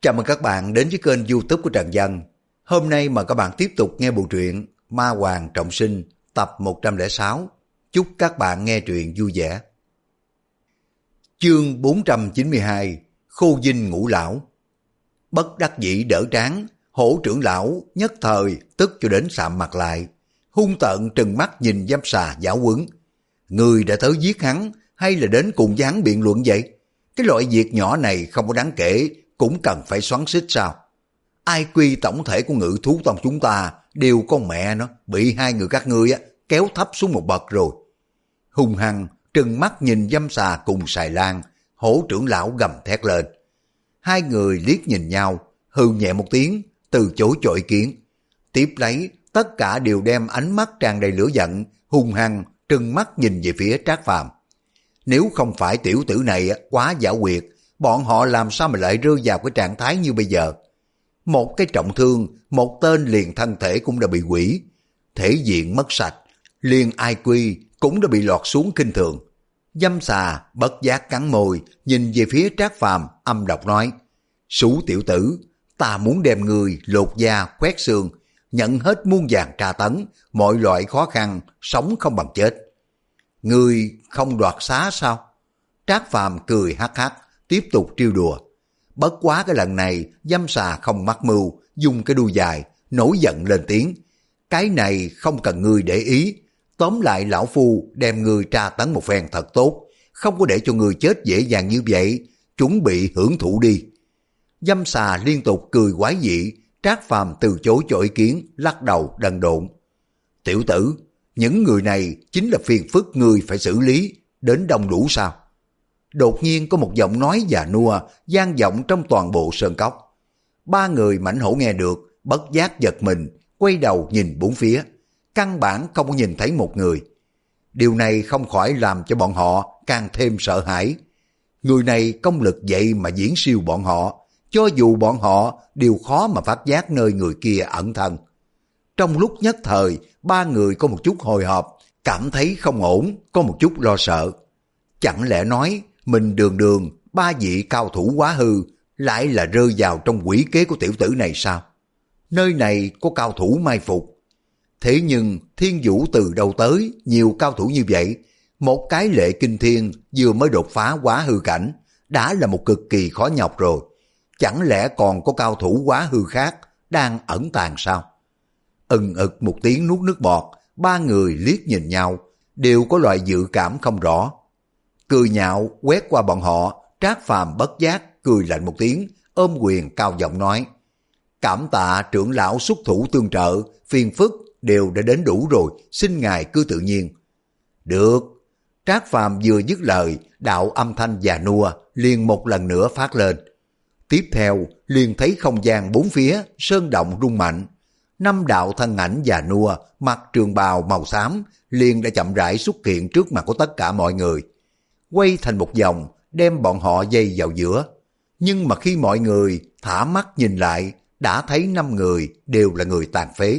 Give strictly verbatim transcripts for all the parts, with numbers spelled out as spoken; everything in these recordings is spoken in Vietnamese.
Chào mừng các bạn đến với kênh YouTube của Trần Dân. Hôm nay mà các bạn tiếp tục nghe bộ truyện Ma Hoàng Trọng Sinh tập một trăm lẻ sáu. Chúc các bạn nghe truyện vui vẻ. Chương bốn trăm chín mươi hai, Khô Dinh Ngũ Lão. Bất đắc dĩ đỡ trán, Hổ trưởng lão nhất thời tức cho đến sạm mặt lại, hung tợn trừng mắt nhìn Dâm Xà giáo huấn. Người đã tới giết hắn hay là đến cùng với hắn biện luận vậy? Cái loại việc nhỏ này không có đáng kể cũng cần phải xoắn xít sao? Ai quy tổng thể của Ngự Thú Tông chúng ta đều con mẹ nó bị hai người các ngươi á kéo thấp xuống một bậc rồi. Hung hăng trừng mắt nhìn Dâm Xà cùng Xài Lan, Hổ trưởng lão gầm thét lên. Hai người liếc nhìn nhau, hừ nhẹ một tiếng, từ chối cho ý kiến. Tiếp lấy, tất cả đều đem ánh mắt tràn đầy lửa giận, hung hăng trừng mắt nhìn về phía Trác Phàm. Nếu không phải tiểu tử này quá giả quyệt, bọn họ làm sao mà lại rơi vào cái trạng thái như bây giờ? Một cái trọng thương, một tên liền thân thể cũng đã bị hủy, thể diện mất sạch, liền ai quy cũng đã bị lọt xuống kinh thường. Dâm Xà bất giác cắn môi, nhìn về phía Trác Phàm âm độc nói: Sú tiểu tử, ta muốn đem người lột da khoét xương, nhận hết muôn vàn tra tấn, mọi loại khó khăn, sống không bằng chết. Người không đoạt xá sao? Trác Phàm cười hắc hắc, tiếp tục trêu đùa. Bất quá cái lần này, Dâm Xà không mắc mưu, dùng cái đuôi dài, nổi giận lên tiếng. Cái này không cần ngươi để ý, tóm lại lão phu đem ngươi tra tấn một phen thật tốt, không có để cho ngươi chết dễ dàng như vậy, chuẩn bị hưởng thụ đi. Dâm Xà liên tục cười quái dị, Trác Phàm từ chối cho ý kiến, lắc đầu đần độn. Tiểu tử, những người này chính là phiền phức ngươi phải xử lý, đến đông đủ sao? Đột nhiên có một giọng nói già nua vang vọng trong toàn bộ sơn cốc. Ba người mãnh hổ nghe được, bất giác giật mình, quay đầu nhìn bốn phía, căn bản không có nhìn thấy một người. Điều này không khỏi làm cho bọn họ càng thêm sợ hãi. Người này công lực vậy mà diễn siêu bọn họ, cho dù bọn họ đều khó mà phát giác nơi người kia ẩn thân. Trong lúc nhất thời, ba người có một chút hồi hộp, cảm thấy không ổn, có một chút lo sợ. Chẳng lẽ nói mình đường đường ba vị cao thủ quá hư lại là rơi vào trong quỷ kế của tiểu tử này sao? Nơi này có cao thủ mai phục. Thế nhưng Thiên Vũ từ đâu tới nhiều cao thủ như vậy? Một cái Lệ Kinh Thiên vừa mới đột phá quá hư cảnh đã là một cực kỳ khó nhọc rồi. Chẳng lẽ còn có cao thủ quá hư khác đang ẩn tàng sao? Ừng ực một tiếng nuốt nước bọt, ba người liếc nhìn nhau, đều có loại dự cảm không rõ. Cười nhạo quét qua bọn họ, Trác Phàm bất giác cười lạnh một tiếng, ôm quyền cao giọng nói: Cảm tạ trưởng lão xuất thủ tương trợ, phiền phức đều đã đến đủ rồi, xin ngài cứ tự nhiên. Được. Trác Phàm vừa dứt lời, đạo âm thanh già nua liền một lần nữa phát lên. Tiếp theo liền thấy không gian bốn phía sơn động rung mạnh. Năm đạo thân ảnh già nua mặc trường bào màu xám liền đã chậm rãi xuất hiện trước mặt của tất cả mọi người, quay thành một vòng đem bọn họ dây vào giữa. Nhưng mà khi mọi người thả mắt nhìn lại, đã thấy năm người đều là người tàn phế.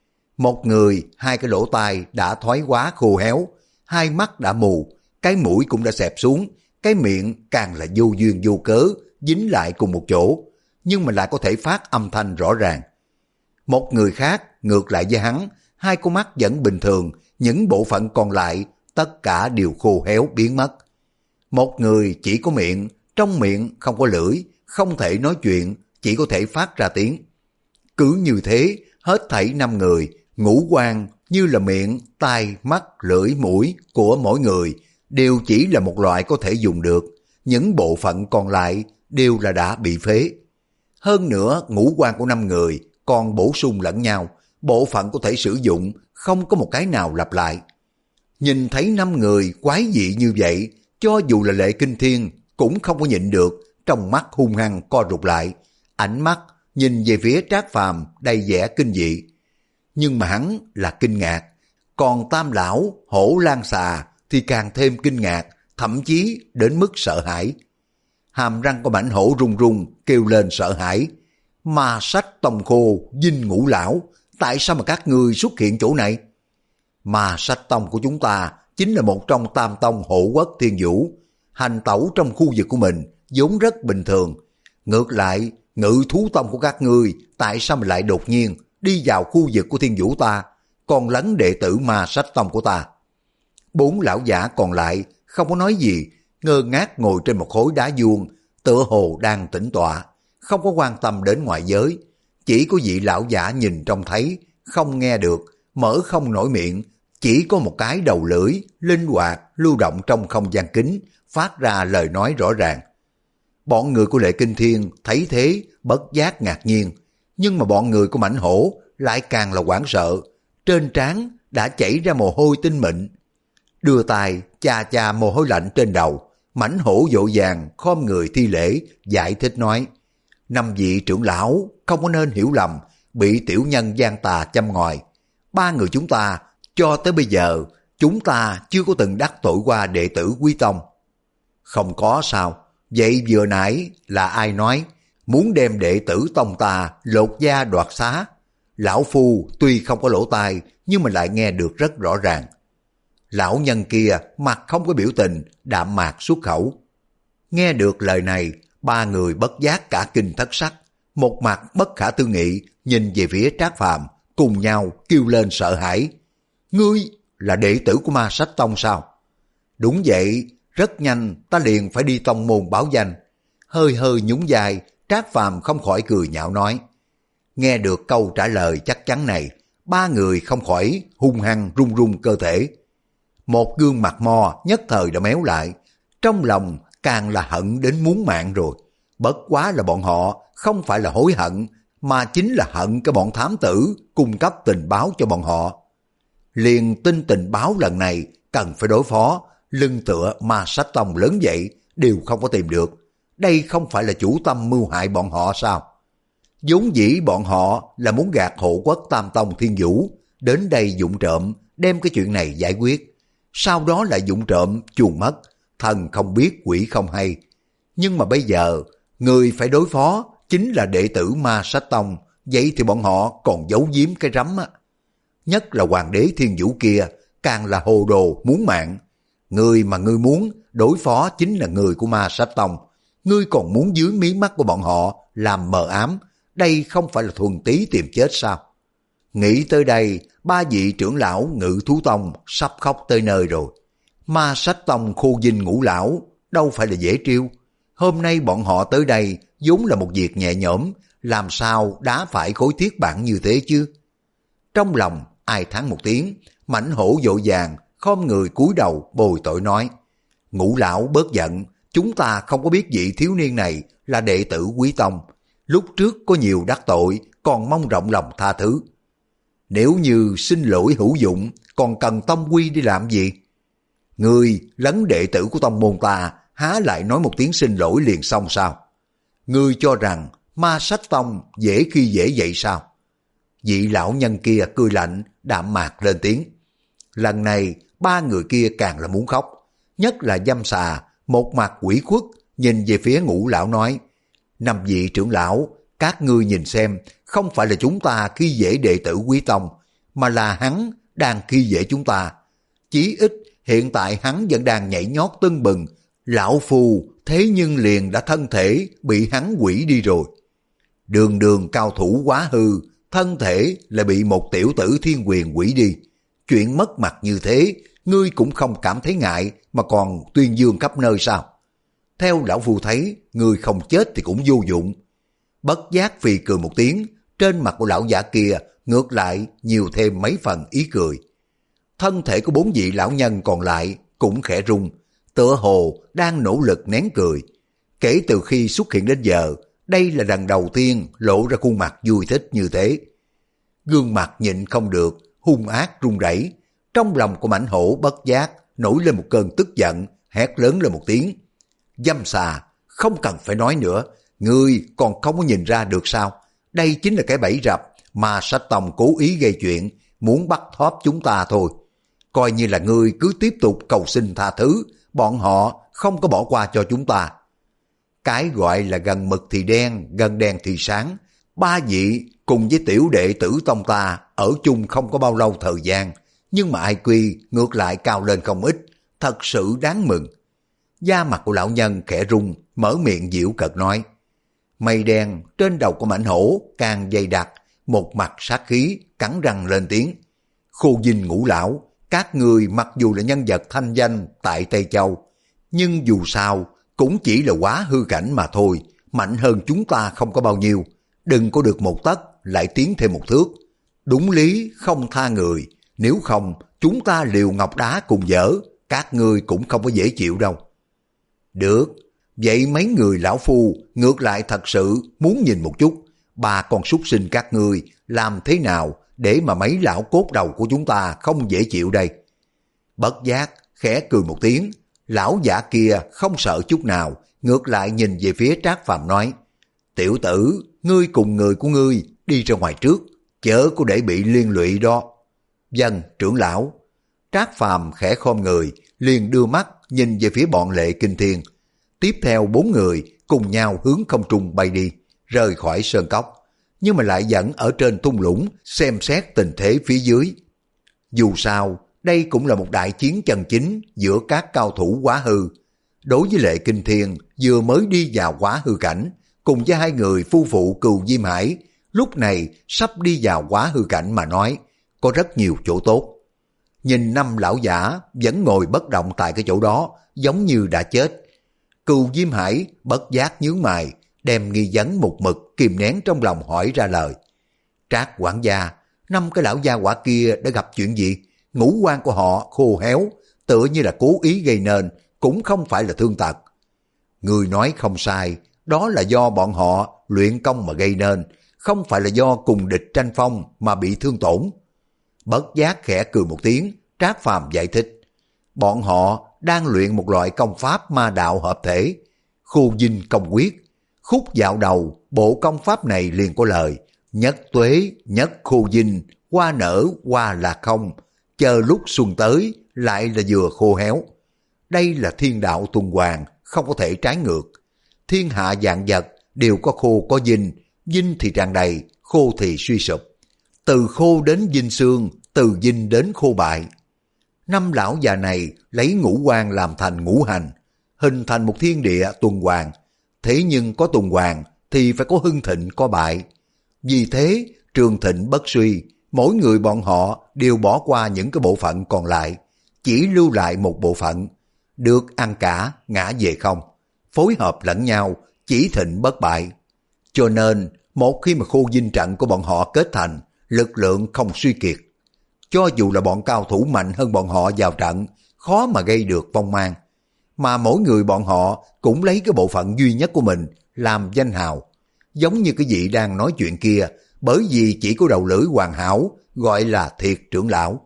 Một người hai cái lỗ tai đã thoái hóa khô héo, hai mắt đã mù, cái mũi cũng đã xẹp xuống, cái miệng càng là vô duyên vô cớ dính lại cùng một chỗ, nhưng mà lại có thể phát âm thanh rõ ràng. Một người khác ngược lại với hắn, hai con mắt vẫn bình thường, những bộ phận còn lại tất cả đều khô héo biến mất. Một người chỉ có miệng, trong miệng không có lưỡi, không thể nói chuyện, chỉ có thể phát ra tiếng. Cứ như thế, hết thảy năm người, ngũ quan như là miệng, tai, mắt, lưỡi, mũi của mỗi người đều chỉ là một loại có thể dùng được, những bộ phận còn lại đều là đã bị phế. Hơn nữa, ngũ quan của năm người còn bổ sung lẫn nhau, bộ phận có thể sử dụng, không có một cái nào lặp lại. Nhìn thấy năm người quái dị như vậy, cho dù là Lệ Kinh Thiên cũng không có nhịn được, trong mắt hung hăng co rụt lại, ánh mắt nhìn về phía Trác Phàm đầy vẻ kinh dị. Nhưng mà hắn là kinh ngạc, còn Tam Lão, Hổ Lan Xà thì càng thêm kinh ngạc, thậm chí đến mức sợ hãi. Hàm răng của mãnh hổ run run kêu lên sợ hãi. Ma Sách Tông Khô, Dinh Ngũ Lão, tại sao mà các ngươi xuất hiện chỗ này? Ma Sách Tông của chúng ta chính là một trong tam tông hộ quốc Thiên Vũ, hành tẩu trong khu vực của mình vốn rất bình thường. Ngược lại, Ngự thú tông của các ngươi tại sao mà lại đột nhiên đi vào khu vực của Thiên Vũ ta, còn lấn đệ tử Ma Sách tông của ta? Bốn lão giả còn lại không có nói gì, ngơ ngác ngồi trên một khối đá vuông, tựa hồ đang tĩnh tọa, không có quan tâm đến ngoại giới. Chỉ có vị lão giả nhìn trông thấy, không nghe được, mở không nổi miệng, chỉ có một cái đầu lưỡi, linh hoạt, lưu động trong không gian kính, phát ra lời nói rõ ràng. Bọn người của Lệ Kinh Thiên thấy thế, bất giác ngạc nhiên, nhưng mà bọn người của Mãnh Hổ lại càng là hoảng sợ, trên trán đã chảy ra mồ hôi tinh mịn. Đưa tay chà chà mồ hôi lạnh trên đầu, Mãnh Hổ vội vàng khom người thi lễ, giải thích nói: năm vị trưởng lão không có nên hiểu lầm, bị tiểu nhân gian tà châm ngòi. Ba người chúng ta cho tới bây giờ chúng ta chưa có từng đắc tội qua đệ tử Quý tông. Không có sao? Vậy vừa nãy là ai nói muốn đem đệ tử tông ta lột da đoạt xá? Lão phu tuy không có lỗ tai nhưng mà lại nghe được rất rõ ràng. Lão nhân kia mặt không có biểu tình, đạm mạc xuất khẩu. Nghe được lời này, ba người bất giác cả kinh thất sắc, một mặt bất khả tư nghị nhìn về phía Trác Phàm, cùng nhau kêu lên sợ hãi. Ngươi là đệ tử của Ma Sách tông sao? Đúng vậy, rất nhanh ta liền phải đi tông môn báo danh. Hơi hơi nhún vai, Trác Phàm không khỏi cười nhạo nói. Nghe được câu trả lời chắc chắn này, ba người không khỏi hung hăng run run cơ thể. Một gương mặt mo nhất thời đã méo lại, trong lòng càng là hận đến muốn mạng rồi. Bất quá là bọn họ không phải là hối hận, mà chính là hận cái bọn thám tử cung cấp tình báo cho bọn họ. Liền tin tình báo lần này cần phải đối phó, lưng tựa Ma Sách tông lớn vậy đều không có tìm được. Đây không phải là chủ tâm mưu hại bọn họ sao? Vốn dĩ bọn họ là muốn gạt hộ quốc Tam tông Thiên Vũ, đến đây vụng trộm đem cái chuyện này giải quyết, sau đó lại vụng trộm chuồn mất, thần không biết quỷ không hay. Nhưng mà bây giờ người phải đối phó chính là đệ tử Ma Sách tông, vậy thì bọn họ còn giấu giếm cái rắm á. Nhất là hoàng đế Thiên Vũ kia càng là hồ đồ muốn mạng. Người mà ngươi muốn đối phó chính là người của Ma Sách tông, ngươi còn muốn dưới mí mắt của bọn họ làm mờ ám, đây không phải là thuần túy tìm chết sao? Nghĩ tới đây, ba vị trưởng lão Ngự Thú tông sắp khóc tới nơi rồi. Ma Sách tông khô dinh ngũ lão đâu phải là dễ trêu. Hôm nay bọn họ tới đây vốn là một việc nhẹ nhõm, làm sao đá phải khối thiết bản như thế chứ? Trong lòng ai thán một tiếng, Mãnh Hổ vội vàng khom người cúi đầu bồi tội nói: Ngũ lão bớt giận, chúng ta không có biết vị thiếu niên này là đệ tử Quý tông, lúc trước có nhiều đắc tội, còn mong rộng lòng tha thứ. Nếu như xin lỗi hữu dụng, còn cần tông quy đi làm gì? Ngươi lấn đệ tử của tông môn ta, há lại nói một tiếng xin lỗi liền xong sao? Ngươi cho rằng Ma Sách tông dễ khi dễ vậy sao? Vị lão nhân kia cười lạnh, đạm mạc lên tiếng. Lần này ba người kia càng là muốn khóc, nhất là Dâm Xà, một mặt quỷ khuất nhìn về phía Ngũ lão nói: năm vị trưởng lão, các ngươi nhìn xem, không phải là chúng ta khi dễ đệ tử Quý tông, mà là hắn đang khi dễ chúng ta. Chí ít hiện tại hắn vẫn đang nhảy nhót tưng bừng, lão phù thế nhưng liền đã thân thể bị hắn quỷ đi rồi. Đường đường cao thủ quá hư, thân thể lại bị một tiểu tử thiên quyền quỷ đi. Chuyện mất mặt như thế, ngươi cũng không cảm thấy ngại mà còn tuyên dương khắp nơi sao? Theo lão phu thấy, ngươi không chết thì cũng vô dụng. Bất giác phì cười một tiếng, trên mặt của lão giả kia ngược lại nhiều thêm mấy phần ý cười. Thân thể của bốn vị lão nhân còn lại cũng khẽ rung, tựa hồ đang nỗ lực nén cười. Kể từ khi xuất hiện đến giờ, đây là lần đầu tiên lộ ra khuôn mặt vui thích như thế. Gương mặt nhịn không được, hung ác run rẩy. Trong lòng của Mãnh Hổ bất giác nổi lên một cơn tức giận, hét lớn lên một tiếng. Dâm Xà, không cần phải nói nữa, ngươi còn không có nhìn ra được sao? Đây chính là cái bẫy rập mà Sách tông cố ý gây chuyện, muốn bắt thóp chúng ta thôi. Coi như là ngươi cứ tiếp tục cầu xin tha thứ, bọn họ không có bỏ qua cho chúng ta. Cái gọi là gần mực thì đen, gần đen thì sáng. Ba vị cùng với tiểu đệ tử tông ta ở chung không có bao lâu thời gian, nhưng mà i kiu ngược lại cao lên không ít, thật sự đáng mừng. Da mặt của lão nhân khẽ rung, mở miệng giễu cợt nói: Mây đen trên đầu của mãnh hổ càng dày đặc, một mặt sát khí, cắn răng lên tiếng. Khô Dinh Ngũ Lão, các người mặc dù là nhân vật thanh danh tại Tây Châu, nhưng dù sao cũng chỉ là quá hư cảnh mà thôi, mạnh hơn chúng ta không có bao nhiêu. Đừng có được một tấc lại tiến thêm một thước. Đúng lý không tha người, nếu không chúng ta liều ngọc đá cùng dở, các ngươi cũng không có dễ chịu đâu. Được, vậy mấy người lão phu ngược lại thật sự muốn nhìn một chút, ba con súc sinh các ngươi làm thế nào để mà mấy lão cốt đầu của chúng ta không dễ chịu đây. Bất giác khẽ cười một tiếng, lão giả kia không sợ chút nào, ngược lại nhìn về phía Trác Phàm nói, tiểu tử, ngươi cùng người của ngươi đi ra ngoài trước, chớ có để bị liên lụy đó. Vâng, trưởng lão. Trác Phàm khẽ khom người, liền đưa mắt nhìn về phía bọn Lệ Kinh Thiên. Tiếp theo bốn người cùng nhau hướng không trung bay đi, rời khỏi sơn cốc, nhưng mà lại vẫn ở trên thung lũng xem xét tình thế phía dưới. Dù sao, đây cũng là một đại chiến chân chính giữa các cao thủ quá hư. Đối với Lệ Kinh Thiên vừa mới đi vào quá hư cảnh, cùng với hai người phu phụ Cừu Diêm Hải, lúc này sắp đi vào quá hư cảnh mà nói, có rất nhiều chỗ tốt. Nhìn năm lão giả vẫn ngồi bất động tại cái chỗ đó, giống như đã chết. Cừu Diêm Hải bất giác nhướng mày, đem nghi vấn một mực kìm nén trong lòng hỏi ra lời. Trác quản gia, năm cái lão gia quả kia đã gặp chuyện gì? Ngũ quan của họ khô héo, tựa như là cố ý gây nên, cũng không phải là thương tật. Người nói không sai, đó là do bọn họ luyện công mà gây nên, không phải là do cùng địch tranh phong mà bị thương tổn. Bất giác khẽ cười một tiếng, Trác Phàm giải thích. Bọn họ đang luyện một loại công pháp ma đạo hợp thể, Khu Dinh Công Quyết. Khúc dạo đầu, bộ công pháp này liền có lời, nhất tuế, nhất khô dinh, hoa nở, hoa là không, chờ lúc xuân tới, lại là vừa khô héo. Đây là thiên đạo tuần hoàn, không có thể trái ngược. Thiên hạ vạn vật đều có khô có dinh, dinh thì tràn đầy, khô thì suy sụp. Từ khô đến dinh xương, từ dinh đến khô bại. Năm lão già này lấy ngũ quan làm thành ngũ hành, hình thành một thiên địa tuần hoàn. Thế nhưng có tuần hoàn thì phải có hưng thịnh có bại. Vì thế, trường thịnh bất suy, mỗi người bọn họ đều bỏ qua những cái bộ phận còn lại, chỉ lưu lại một bộ phận, được ăn cả, ngã về không, phối hợp lẫn nhau, chỉ thịnh bất bại. Cho nên, một khi mà khu dinh trận của bọn họ kết thành, lực lượng không suy kiệt. Cho dù là bọn cao thủ mạnh hơn bọn họ vào trận, khó mà gây được vong mang. Mà mỗi người bọn họ cũng lấy cái bộ phận duy nhất của mình làm danh hào. Giống như cái vị đang nói chuyện kia, bởi vì chỉ có đầu lưỡi hoàn hảo, gọi là thiệt trưởng lão.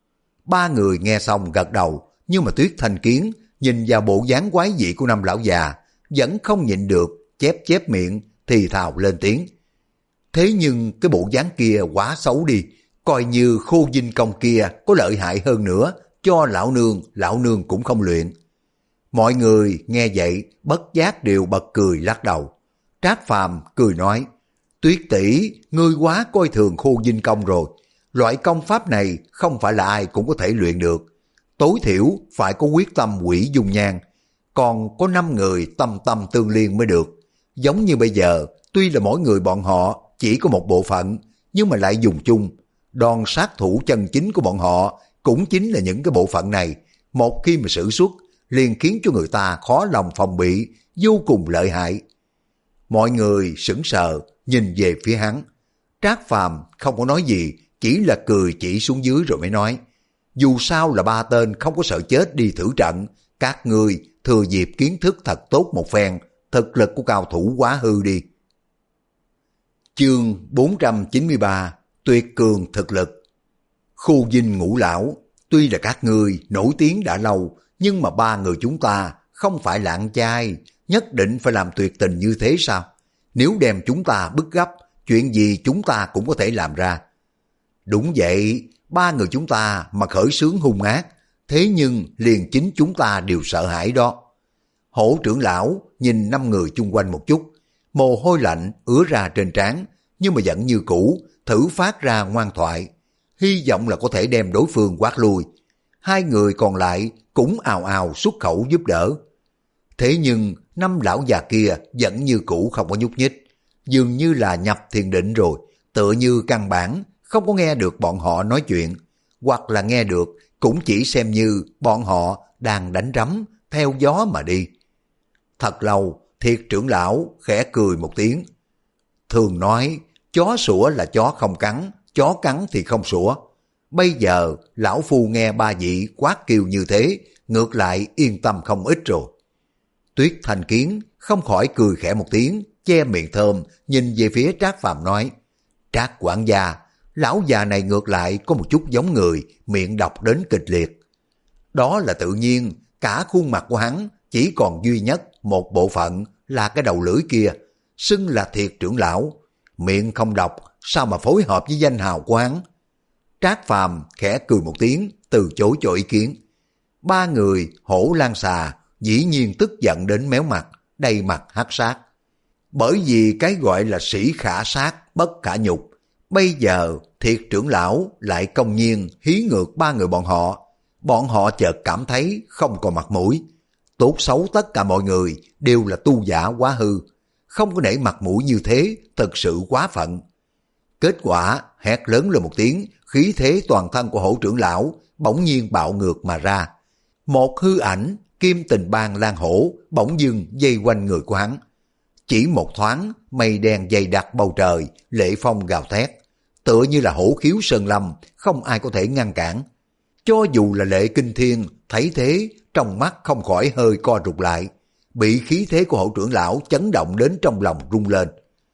Ba người nghe xong gật đầu, nhưng mà Tuyết Thanh Kiến nhìn vào bộ dáng quái dị của năm lão già, vẫn không nhịn được, chép chép miệng, thì thào lên tiếng. Thế nhưng cái bộ dáng kia quá xấu đi, coi như khô dinh công kia có lợi hại hơn nữa, cho lão nương, lão nương cũng không luyện. Mọi người nghe vậy, bất giác đều bật cười lắc đầu. Trác Phàm cười nói, Tuyết tỷ, ngươi quá coi thường khô dinh công rồi. Loại công pháp này không phải là ai cũng có thể luyện được. Tối thiểu phải có quyết tâm quỷ dung nhan. Còn có năm người tâm tâm tương liên mới được. Giống như bây giờ, tuy là mỗi người bọn họ chỉ có một bộ phận, nhưng mà lại dùng chung. Đòn sát thủ chân chính của bọn họ cũng chính là những cái bộ phận này. Một khi mà sử xuất, liền khiến cho người ta khó lòng phòng bị, vô cùng lợi hại. Mọi người sững sờ nhìn về phía hắn. Trác Phàm không có nói gì, chỉ là cười chỉ xuống dưới rồi mới nói, dù sao là ba tên không có sợ chết đi thử trận, các ngươi thừa dịp kiến thức thật tốt một phen, thực lực của cao thủ quá hư đi. Chương bốn trăm chín mươi ba, tuyệt cường thực lực. Khu dinh Ngũ Lão, tuy là các ngươi nổi tiếng đã lâu, nhưng mà ba người chúng ta không phải là ăn chay, nhất định phải làm tuyệt tình như thế sao? Nếu đem chúng ta bức gấp, chuyện gì chúng ta cũng có thể làm ra. Đúng vậy, ba người chúng ta mà khởi xướng hung ác, thế nhưng liền chính chúng ta đều sợ hãi đó. Hổ trưởng lão nhìn năm người chung quanh một chút, mồ hôi lạnh ứa ra trên trán, nhưng mà vẫn như cũ, thử phát ra ngoan thoại, hy vọng là có thể đem đối phương quát lui. Hai người còn lại cũng ào ào xuất khẩu giúp đỡ. Thế nhưng năm lão già kia vẫn như cũ không có nhúc nhích, dường như là nhập thiền định rồi, tựa như căn bản không có nghe được bọn họ nói chuyện, hoặc là nghe được cũng chỉ xem như bọn họ đang đánh rắm theo gió mà đi. Thật lâu, Thiệt trưởng lão khẽ cười một tiếng. Thường nói, chó sủa là chó không cắn, chó cắn thì không sủa. Bây giờ, lão phu nghe ba vị quát kêu như thế, ngược lại yên tâm không ít rồi. Tuyết Thanh Kiến không khỏi cười khẽ một tiếng, che miệng thơm, nhìn về phía Trác Phàm nói, Trác quản gia, lão già này ngược lại có một chút giống người, miệng độc đến kịch liệt. Đó là tự nhiên, cả khuôn mặt của hắn chỉ còn duy nhất một bộ phận là cái đầu lưỡi kia, xưng là Thiệt trưởng lão. Miệng không độc, sao mà phối hợp với danh hào của hắn? Trác Phàm khẽ cười một tiếng, từ chối cho ý kiến. Ba người hổ lan xà dĩ nhiên tức giận đến méo mặt, đầy mặt hắc sát. Bởi vì cái gọi là sĩ khả sát bất khả nhục, bây giờ Thiệt trưởng lão lại công nhiên hí ngược ba người bọn họ. Bọn họ chợt cảm thấy không còn mặt mũi. Tốt xấu tất cả mọi người đều là tu giả quá hư, không có nể mặt mũi như thế, thật sự quá phận. Kết quả hét lớn lên một tiếng, khí thế toàn thân của hổ trưởng lão bỗng nhiên bạo ngược mà ra. Một hư ảnh kim tình bang lan hổ bỗng dưng dây quanh người của hắn. Chỉ một thoáng, mây đen dày đặc bầu trời, lệ phong gào thét, tựa như là hổ khiếu sơn lâm, không ai có thể ngăn cản. Cho dù là Lệ Kinh Thiên thấy thế, trong mắt không khỏi hơi co rụt lại, bị khí thế của hổ trưởng lão chấn động đến trong lòng rung lên.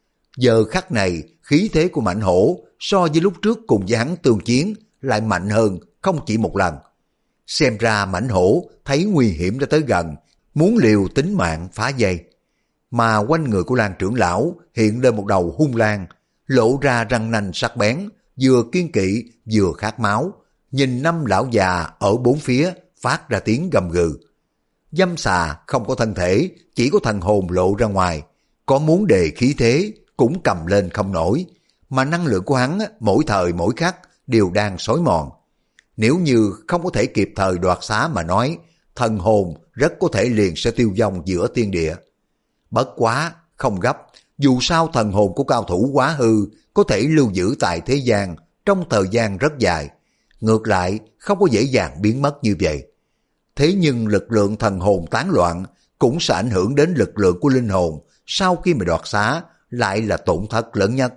Giờ khắc này, khí thế của Mạnh Hổ so với lúc trước cùng với hắn tương chiến lại mạnh hơn không chỉ một lần. Xem ra Mạnh Hổ thấy nguy hiểm đã tới gần, muốn liều tính mạng phá dây. Mà quanh người của Lan trưởng lão hiện lên một đầu hung lang, lộ ra răng nanh sắc bén, vừa kiên kỵ vừa khát máu. Nhìn năm lão già ở bốn phía phát ra tiếng gầm gừ. Dâm xà không có thân thể, chỉ có thần hồn lộ ra ngoài, có muốn đề khí thế cũng cầm lên không nổi, mà năng lượng của hắn mỗi thời mỗi khắc đều đang xói mòn. Nếu như không có thể kịp thời đoạt xá mà nói, thần hồn rất có thể liền sẽ tiêu vong giữa thiên địa. Bất quá, không gấp, dù sao thần hồn của cao thủ quá hư có thể lưu giữ tại thế gian trong thời gian rất dài, ngược lại không có dễ dàng biến mất như vậy. Thế nhưng lực lượng thần hồn tán loạn cũng sẽ ảnh hưởng đến lực lượng của linh hồn, sau khi mà đoạt xá lại là tổn thất lớn nhất.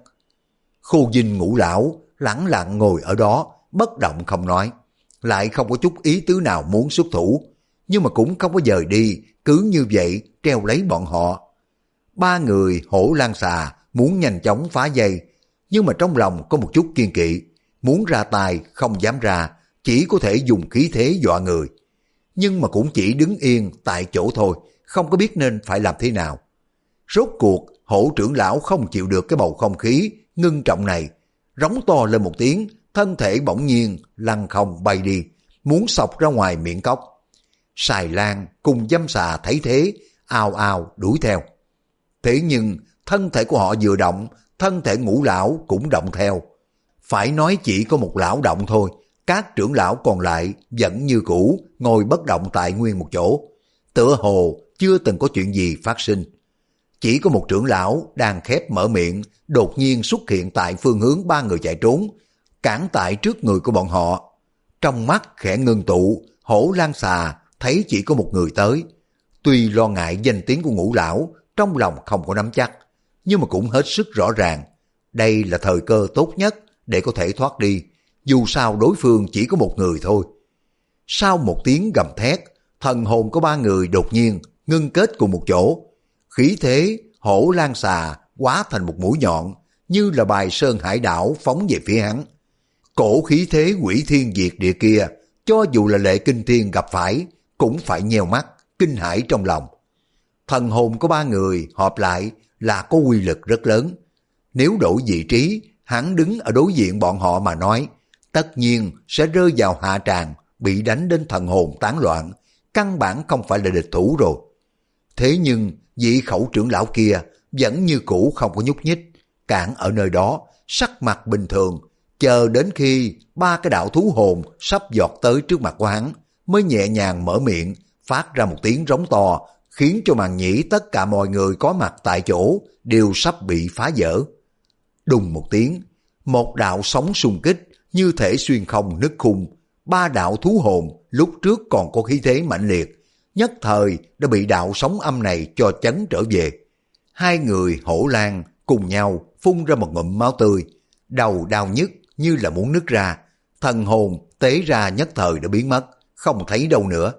Khô Dinh Ngũ lão lẳng lặng ngồi ở đó, bất động không nói, lại không có chút ý tứ nào muốn xuất thủ, nhưng mà cũng không có dời đi, cứ như vậy treo lấy bọn họ. Ba người hổ lan xà muốn nhanh chóng phá dây, nhưng mà trong lòng có một chút kiên kỵ, muốn ra tay không dám ra, chỉ có thể dùng khí thế dọa người. Nhưng mà cũng chỉ đứng yên tại chỗ thôi, không có biết nên phải làm thế nào. Rốt cuộc, hổ trưởng lão không chịu được cái bầu không khí ngưng trọng này, rống to lên một tiếng, thân thể bỗng nhiên lăn không bay đi, muốn xộc ra ngoài miệng cốc. Xài Lan cùng Dâm Xà thấy thế, ào ào đuổi theo. Thế nhưng, thân thể của họ vừa động, thân thể Ngũ lão cũng động theo. Phải nói chỉ có một lão động thôi, các trưởng lão còn lại vẫn như cũ ngồi bất động tại nguyên một chỗ, tựa hồ chưa từng có chuyện gì phát sinh. Chỉ có một trưởng lão đang khép mở miệng, đột nhiên xuất hiện tại phương hướng ba người chạy trốn, cản tại trước người của bọn họ. Trong mắt khẽ ngưng tụ, hổ lan xà thấy chỉ có một người tới. Tuy lo ngại danh tiếng của Ngũ lão, trong lòng không có nắm chắc, nhưng mà cũng hết sức rõ ràng, đây là thời cơ tốt nhất để có thể thoát đi, dù sao đối phương chỉ có một người thôi. Sau một tiếng gầm thét, thần hồn của ba người đột nhiên ngưng kết cùng một chỗ. Khí thế hổ lan xà hóa thành một mũi nhọn, như là bài sơn hải đảo phóng về phía hắn. Cổ khí thế quỷ thiên diệt địa kia, cho dù là Lệ Kinh Thiên gặp phải, cũng phải nheo mắt, kinh hãi trong lòng. Thần hồn của ba người hợp lại là có quy lực rất lớn. Nếu đổi vị trí, hắn đứng ở đối diện bọn họ mà nói, tất nhiên sẽ rơi vào hạ tràng, bị đánh đến thần hồn tán loạn, căn bản không phải là địch thủ rồi. Thế nhưng vị khẩu trưởng lão kia vẫn như cũ không có nhúc nhích, cản ở nơi đó, sắc mặt bình thường, chờ đến khi ba cái đạo thú hồn sắp giọt tới trước mặt của hắn, mới nhẹ nhàng mở miệng, phát ra một tiếng rống to, khiến cho màn nhĩ tất cả mọi người có mặt tại chỗ đều sắp bị phá vỡ. Đùng một tiếng, một đạo sóng xung kích như thể xuyên không nứt khung, ba đạo thú hồn lúc trước còn có khí thế mạnh liệt, nhất thời đã bị đạo sóng âm này cho chấn trở về. Hai người hổ lang cùng nhau phun ra một ngụm máu tươi, đầu đau nhức như là muốn nứt ra, thần hồn tế ra nhất thời đã biến mất, không thấy đâu nữa.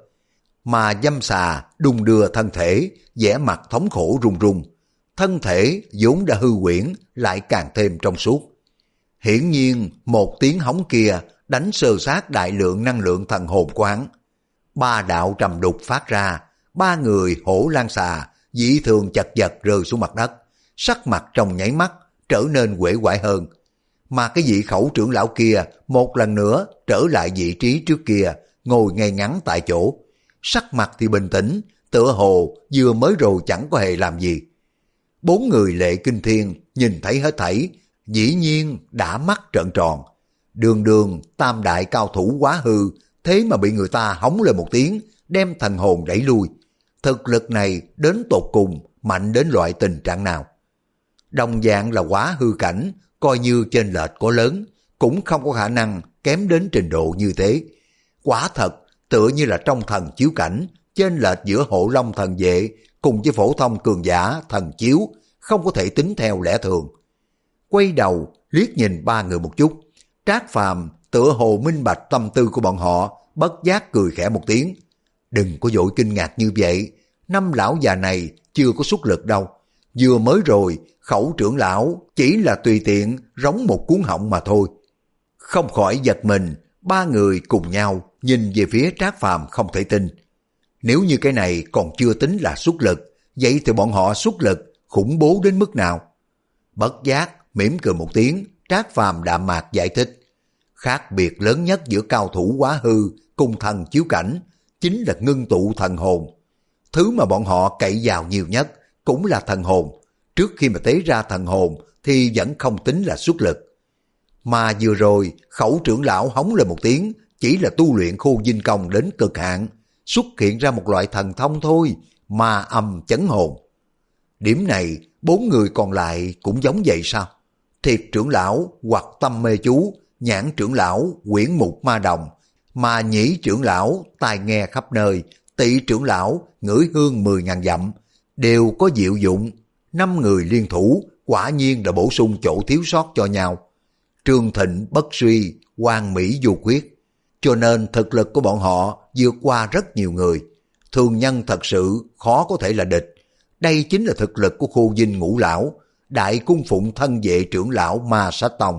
Mà dâm xà đung đưa thân thể, vẻ mặt thống khổ run run, thân thể vốn đã hư huyễn lại càng thêm trong suốt. Hiển nhiên một tiếng hống kia đánh sơ sát đại lượng năng lượng thần hồn của hắn. Ba đạo trầm đục phát ra, ba người hổ lang xà dị thường chật vật rơi xuống mặt đất, sắc mặt trong nháy mắt trở nên uể oải hơn. Mà cái vị khẩu trưởng lão kia một lần nữa trở lại vị trí trước kia, ngồi ngay ngắn tại chỗ, sắc mặt thì bình tĩnh, tựa hồ vừa mới rồi chẳng có hề làm gì. Bốn người Lệ Kinh Thiên nhìn thấy hết thảy, dĩ nhiên đã mắt trợn tròn. Đường đường tam đại cao thủ quá hư, thế mà bị người ta hống lên một tiếng, đem thần hồn đẩy lui. Thực lực này đến tột cùng mạnh đến loại tình trạng nào? Đồng dạng là quá hư cảnh, coi như chênh lệch có lớn, cũng không có khả năng kém đến trình độ như thế. Quả thật, tựa như là trong thần chiếu cảnh, chênh lệch giữa hộ long thần vệ cùng với phổ thông cường giả thần chiếu, không có thể tính theo lẽ thường. Quay đầu, liếc nhìn ba người một chút, Trác Phàm tựa hồ minh bạch tâm tư của bọn họ, bất giác cười khẽ một tiếng. Đừng có vội kinh ngạc như vậy, năm lão già này chưa có xuất lực đâu. Vừa mới rồi, khẩu trưởng lão chỉ là tùy tiện rống một cuốn họng mà thôi. Không khỏi giật mình, ba người cùng nhau nhìn về phía Trác Phàm không thể tin. Nếu như cái này còn chưa tính là xuất lực, vậy thì bọn họ xuất lực khủng bố đến mức nào? Bất giác, mỉm cười một tiếng, Trác Phàm đạm mạc giải thích. Khác biệt lớn nhất giữa cao thủ quá hư cùng thần chiếu cảnh chính là ngưng tụ thần hồn. Thứ mà bọn họ cậy vào nhiều nhất cũng là thần hồn. Trước khi mà tế ra thần hồn thì vẫn không tính là xuất lực. Mà vừa rồi khẩu trưởng lão hống lên một tiếng, chỉ là tu luyện khu dinh công đến cực hạn, xuất hiện ra một loại thần thông thôi, ma âm chấn hồn. Điểm này bốn người còn lại cũng giống vậy sao? Thiệt trưởng lão hoặc tâm mê chú, nhãn trưởng lão quyển mục ma đồng, mà nhĩ trưởng lão tai nghe khắp nơi, tỵ trưởng lão ngửi hương mười ngàn dặm, đều có diệu dụng. Năm người liên thủ quả nhiên đã bổ sung chỗ thiếu sót cho nhau. Trường thịnh bất suy, hoàn mỹ vô khuyết, cho nên thực lực của bọn họ vượt qua rất nhiều người. Thường nhân thật sự khó có thể là địch. Đây chính là thực lực của khu dinh ngũ lão, đại cung phụng thân vệ trưởng lão Ma Sát Tông.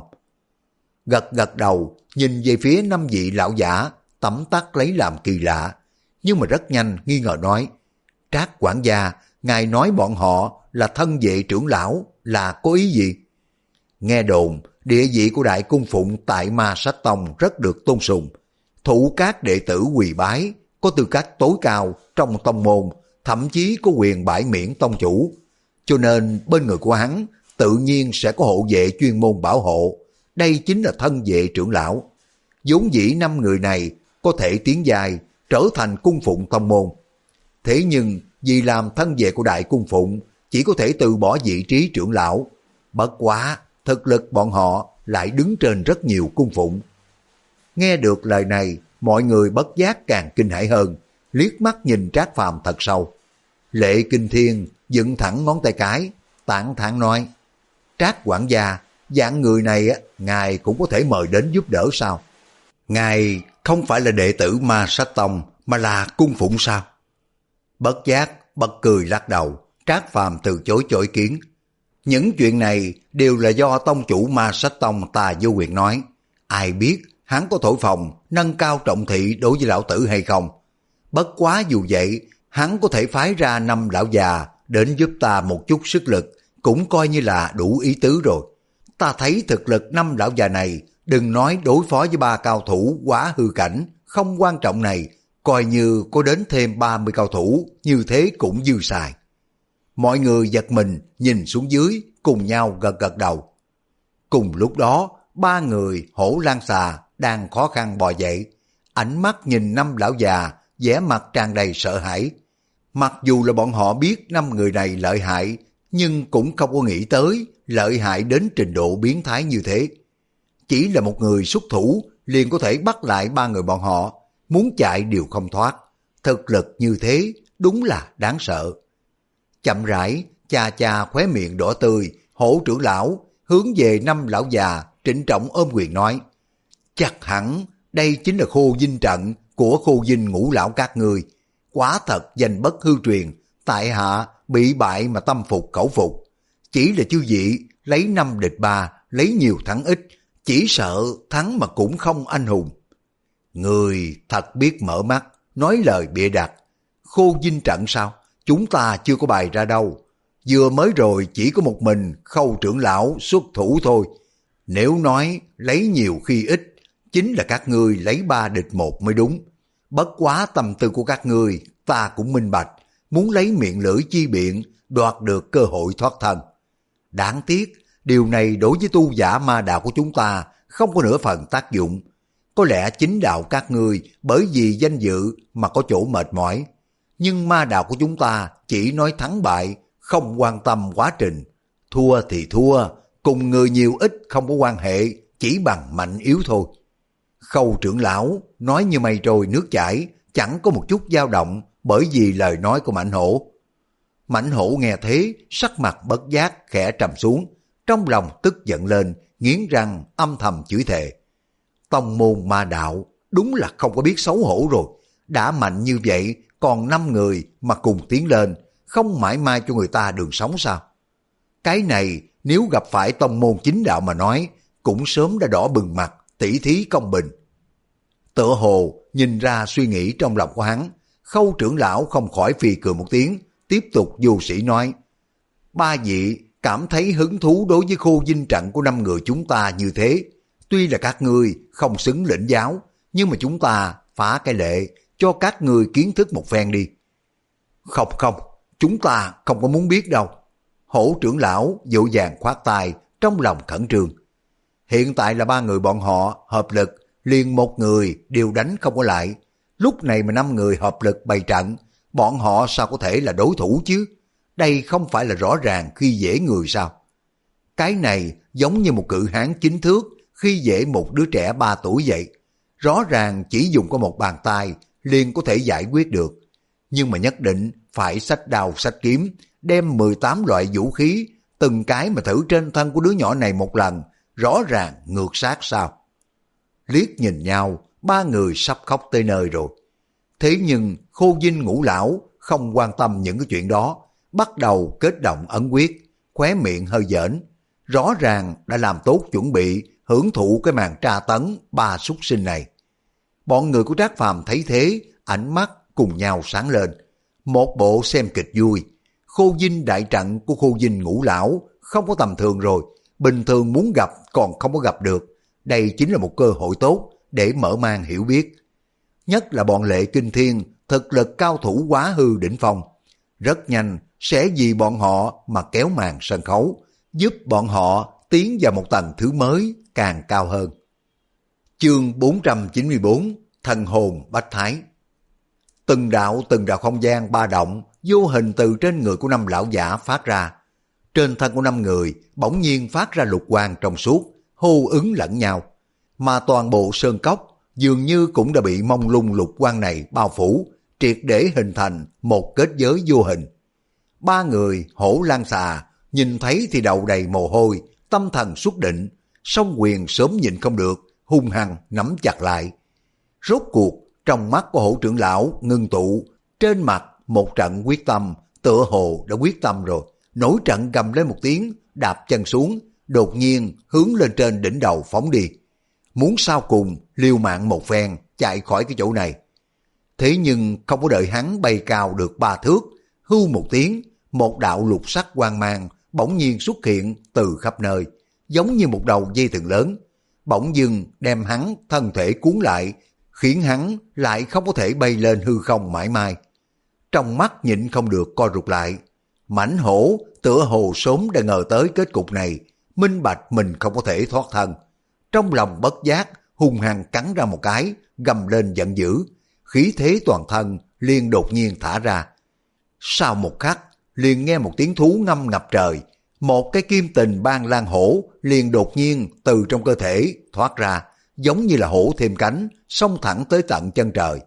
Gật gật đầu, nhìn về phía năm vị lão giả, tấm tắc lấy làm kỳ lạ, nhưng mà rất nhanh nghi ngờ nói, Trác quản gia, ngài nói bọn họ là thân vệ trưởng lão, là có ý gì? Nghe đồn, địa vị của đại cung phụng tại Ma Sát Tông rất được tôn sùng, thủ các đệ tử quỳ bái, có tư cách tối cao trong tông môn, thậm chí có quyền bãi miễn tông chủ. Cho nên bên người của hắn tự nhiên sẽ có hộ vệ chuyên môn bảo hộ. Đây chính là thân vệ trưởng lão. Vốn dĩ năm người này có thể tiến dài trở thành cung phụng tông môn. Thế nhưng vì làm thân vệ của đại cung phụng chỉ có thể từ bỏ vị trí trưởng lão. Bất quá thực lực bọn họ lại đứng trên rất nhiều cung phụng. Nghe được lời này, mọi người bất giác càng kinh hãi hơn, liếc mắt nhìn Trác Phàm thật sâu. Lệ Kinh Thiên dựng thẳng ngón tay cái, tán thán nói, Trác quản gia, dạng người này ngài cũng có thể mời đến giúp đỡ sao? Ngài không phải là đệ tử Ma Sát Tông mà là cung phụng sao? Bất giác, bật cười lắc đầu, Trác Phàm từ chối cho ý kiến. Những chuyện này đều là do tông chủ Ma Sát Tông Tà Vô Quyền nói. Ai biết hắn có thổi phồng nâng cao trọng thị đối với lão tử hay không? Bất quá dù vậy, hắn có thể phái ra năm lão già đến giúp ta một chút sức lực, cũng coi như là đủ ý tứ rồi. Ta thấy thực lực năm lão già này, đừng nói đối phó với ba cao thủ quá hư cảnh, không quan trọng này, coi như có đến thêm ba mươi cao thủ, như thế cũng dư xài. Mọi người giật mình, nhìn xuống dưới, cùng nhau gật gật đầu. Cùng lúc đó, ba người hổ lang xà đang khó khăn bò dậy, ánh mắt nhìn năm lão già, vẻ mặt tràn đầy sợ hãi. Mặc dù là bọn họ biết năm người này lợi hại, nhưng cũng không có nghĩ tới lợi hại đến trình độ biến thái như thế. Chỉ là một người xuất thủ liền có thể bắt lại ba người bọn họ, muốn chạy đều không thoát. Thực lực như thế đúng là đáng sợ. Chậm rãi, cha cha khóe miệng đỏ tươi, Hổ trưởng lão hướng về năm lão già trịnh trọng ôm quyền nói: chắc hẳn đây chính là khô dinh trận của khô dinh ngũ lão các ngươi. Quả thật danh bất hư truyền, tại hạ bị bại mà tâm phục khẩu phục. Chỉ là chư vị lấy năm địch ba, lấy nhiều thắng ít, chỉ sợ thắng mà cũng không anh hùng. Người thật biết mở mắt, nói lời bịa đặt. Khô dinh trận sao? Chúng ta chưa có bày ra đâu. Vừa mới rồi chỉ có một mình Khâu trưởng lão xuất thủ thôi. Nếu nói lấy nhiều khi ít, chính là các ngươi lấy ba địch một mới đúng. Bất quá tâm tư của các ngươi ta cũng minh bạch, muốn lấy miệng lưỡi chi biện, đoạt được cơ hội thoát thân. Đáng tiếc, điều này đối với tu giả ma đạo của chúng ta không có nửa phần tác dụng. Có lẽ chính đạo các ngươi bởi vì danh dự mà có chỗ mệt mỏi. Nhưng ma đạo của chúng ta chỉ nói thắng bại, không quan tâm quá trình. Thua thì thua, cùng người nhiều ít không có quan hệ, chỉ bằng mạnh yếu thôi. Khâu trưởng lão nói như mây trôi nước chảy, chẳng có một chút dao động bởi vì lời nói của Mãnh Hổ. Mãnh Hổ nghe thế, sắc mặt bất giác khẽ trầm xuống, trong lòng tức giận lên, nghiến răng âm thầm chửi thề. Tông môn ma đạo đúng là không có biết xấu hổ rồi, đã mạnh như vậy còn năm người mà cùng tiến lên, không mãi mai cho người ta đường sống sao? Cái này nếu gặp phải tông môn chính đạo mà nói, cũng sớm đã đỏ bừng mặt, tỷ thí công bình. Tựa hồ nhìn ra suy nghĩ trong lòng của hắn, Khâu trưởng lão không khỏi phì cười một tiếng, tiếp tục vô sĩ nói: ba vị cảm thấy hứng thú đối với khô dinh trận của năm người chúng ta như thế. Tuy là các ngươi không xứng lĩnh giáo, nhưng mà chúng ta phá cái lệ, cho các ngươi kiến thức một phen đi. Không không, chúng ta không có muốn biết đâu. Hổ trưởng lão dỗ dàng khoát tay, trong lòng khẩn trương. Hiện tại là ba người bọn họ hợp lực, liền một người đều đánh không có lại. Lúc này mà năm người hợp lực bày trận, bọn họ sao có thể là đối thủ chứ? Đây không phải là rõ ràng khi dễ người sao? Cái này giống như một cự hán chính thước khi dễ một đứa trẻ ba tuổi vậy. Rõ ràng chỉ dùng có một bàn tay liền có thể giải quyết được. Nhưng mà nhất định phải xách đao xách kiếm, đem mười tám loại vũ khí, từng cái mà thử trên thân của đứa nhỏ này một lần, rõ ràng ngược sát sao? Liếc nhìn nhau, ba người sắp khóc tới nơi rồi. Thế nhưng Khô Dinh ngũ lão không quan tâm những cái chuyện đó, bắt đầu kết động ấn quyết, khóe miệng hơi giỡn. Rõ ràng đã làm tốt chuẩn bị hưởng thụ cái màn tra tấn ba súc sinh này. Bọn người của Trác Phàm thấy thế, ánh mắt cùng nhau sáng lên. Một bộ xem kịch vui. Khô Dinh đại trận của Khô Dinh ngũ lão không có tầm thường rồi, bình thường muốn gặp còn không có gặp được. Đây chính là một cơ hội tốt để mở mang hiểu biết. Nhất là bọn Lệ Kinh Thiên, thực lực cao thủ quá hư đỉnh phong. Rất nhanh sẽ vì bọn họ mà kéo màn sân khấu, giúp bọn họ tiến vào một tầng thứ mới càng cao hơn. Chương bốn trăm chín mươi bốn, Thần hồn bách thái. Từng đạo từng đạo không gian ba động vô hình từ trên người của năm lão giả phát ra. Trên thân của năm người bỗng nhiên phát ra lục quang trong suốt, hô ứng lẫn nhau. Mà toàn bộ sơn cốc dường như cũng đã bị mông lung lục quang này bao phủ, triệt để hình thành một kết giới vô hình. Ba người hổ lang xà nhìn thấy thì đầu đầy mồ hôi, tâm thần xuất định, song quyền sớm nhịn không được, hung hăng nắm chặt lại. Rốt cuộc trong mắt của hổ trưởng lão ngưng tụ, trên mặt một trận quyết tâm, tựa hồ đã quyết tâm rồi. Nổi trận gầm lên một tiếng, đạp chân xuống, đột nhiên hướng lên trên đỉnh đầu phóng đi. Muốn sau cùng liều mạng một phen chạy khỏi cái chỗ này. Thế nhưng không có đợi hắn bay cao được ba thước, hưu một tiếng, một đạo lục sắc quang mang bỗng nhiên xuất hiện từ khắp nơi, giống như một đầu dây thừng lớn, bỗng dưng đem hắn thân thể cuốn lại, khiến hắn lại không có thể bay lên hư không mãi mai. Trong mắt nhịn không được co rụt lại. Mãnh hổ tựa hồ sớm đã ngờ tới kết cục này, minh bạch mình không có thể thoát thân. Trong lòng bất giác hung hăng cắn ra một cái, gầm lên giận dữ, khí thế toàn thân liền đột nhiên thả ra. Sau một khắc, liền nghe một tiếng thú ngâm ngập trời, một cái kim tình ban lan hổ liền đột nhiên từ trong cơ thể thoát ra, giống như là hổ thêm cánh, xông thẳng tới tận chân trời.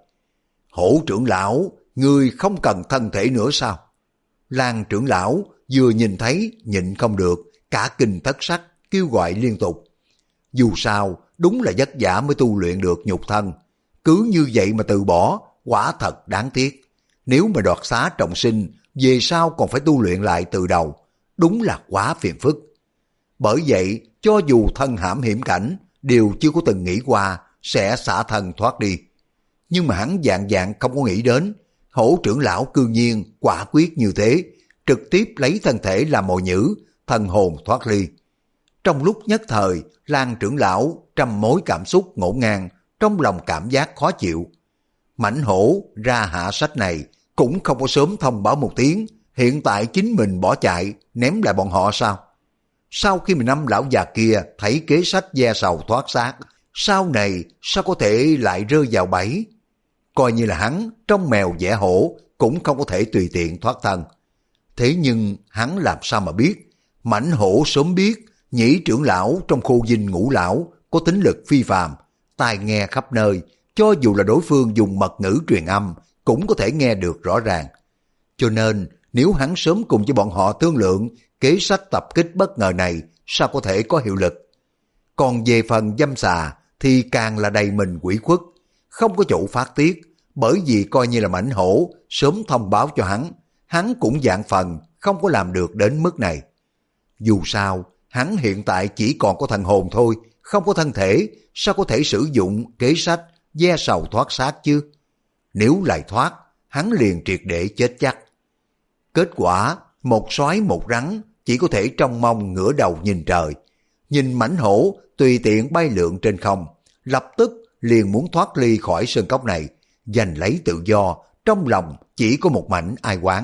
Hổ trưởng lão, ngươi không cần thân thể nữa sao? Lan trưởng lão vừa nhìn thấy nhịn không được, cả kinh thất sắc, kêu gọi liên tục. Dù sao, đúng là vất vả mới tu luyện được nhục thân. Cứ như vậy mà từ bỏ, quả thật đáng tiếc. Nếu mà đoạt xá trọng sinh, về sau còn phải tu luyện lại từ đầu. Đúng là quá phiền phức. Bởi vậy, cho dù thân hãm hiểm cảnh, đều chưa có từng nghĩ qua sẽ xả thân thoát đi. Nhưng mà hắn dạng dạng không có nghĩ đến, hổ trưởng lão cư nhiên quả quyết như thế, trực tiếp lấy thân thể làm mồi nhữ, thần hồn thoát ly. Trong lúc nhất thời, Lan trưởng lão trăm mối cảm xúc ngổn ngang, trong lòng cảm giác khó chịu. Mãnh hổ ra hạ sách này cũng không có sớm thông báo một tiếng, hiện tại chính mình bỏ chạy, ném lại bọn họ sao? Sau khi mà năm lão già kia thấy kế sách gieo sầu thoát xác, sau này sao có thể lại rơi vào bẫy? Coi như là hắn trong mèo vẽ hổ cũng không có thể tùy tiện thoát thân. Thế nhưng hắn làm sao mà biết? Mãnh hổ sớm biết Nhĩ trưởng lão trong khu dinh Ngũ lão có tính lực phi phàm, tai nghe khắp nơi, cho dù là đối phương dùng mật ngữ truyền âm cũng có thể nghe được rõ ràng. Cho nên nếu hắn sớm cùng với bọn họ thương lượng kế sách tập kích bất ngờ này, sao có thể có hiệu lực? Còn về phần dâm xà thì càng là đầy mình quỷ khuất, không có chỗ phát tiết, bởi vì coi như là mãnh hổ sớm thông báo cho hắn, hắn cũng dạng phần không có làm được đến mức này. Dù sao, hắn hiện tại chỉ còn có thần hồn thôi, không có thân thể, sao có thể sử dụng kế sách gieo sầu thoát xác chứ? Nếu lại thoát, hắn liền triệt để chết chắc. Kết quả, một sói một rắn chỉ có thể trông mong ngửa đầu nhìn trời. Nhìn mãnh hổ tùy tiện bay lượn trên không, lập tức liền muốn thoát ly khỏi sơn cốc này, giành lấy tự do, trong lòng chỉ có một mảnh ai oán.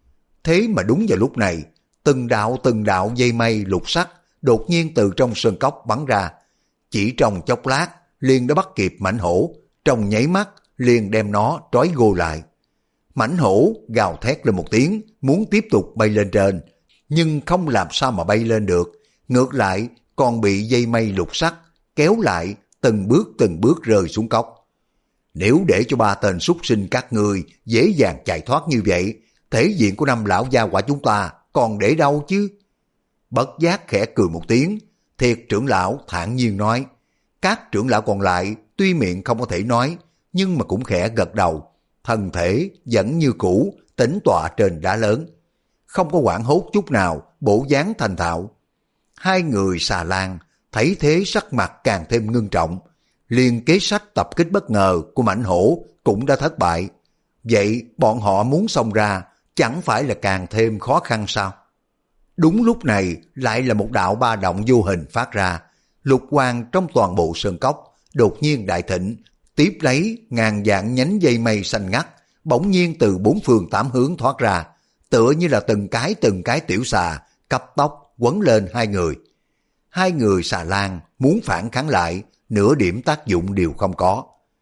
Thế mà đúng vào lúc này, từng đạo từng đạo dây mây lục sắc đột nhiên từ trong sơn cốc bắn ra. Chỉ trong chốc lát, liền đã bắt kịp mãnh hổ, trong nháy mắt liền đem nó trói gô lại. Mãnh hổ gào thét lên một tiếng, muốn tiếp tục bay lên trên, nhưng không làm sao mà bay lên được, ngược lại còn bị dây mây lục sắc kéo lại, từng bước từng bước rơi xuống cốc. Nếu để cho ba tên súc sinh các ngươi dễ dàng chạy thoát như vậy, thể diện của năm lão gia quả chúng ta còn để đâu chứ? Bất giác khẽ cười một tiếng, Thiệt trưởng lão thản nhiên nói. Các trưởng lão còn lại tuy miệng không có thể nói, nhưng mà cũng khẽ gật đầu, thân thể vẫn như cũ, tĩnh tọa trên đá lớn, không có hoảng hốt chút nào, bộ dáng thành thạo. Hai người xà lan thấy thế sắc mặt càng thêm ngưng trọng, liền kế sách tập kích bất ngờ của mãnh hổ cũng đã thất bại. Vậy bọn họ muốn xông ra chẳng phải là càng thêm khó khăn sao? Đúng lúc này lại là một đạo ba động vô hình phát ra, lục quang trong toàn bộ sơn cốc đột nhiên đại thịnh, tiếp lấy ngàn vạn nhánh dây mây xanh ngắt bỗng nhiên từ bốn phương tám hướng thoát ra, tựa như là từng cái từng cái tiểu xà cấp tốc quấn lên hai người. Hai người xà lan muốn phản kháng lại, nửa điểm tác dụng đều không có.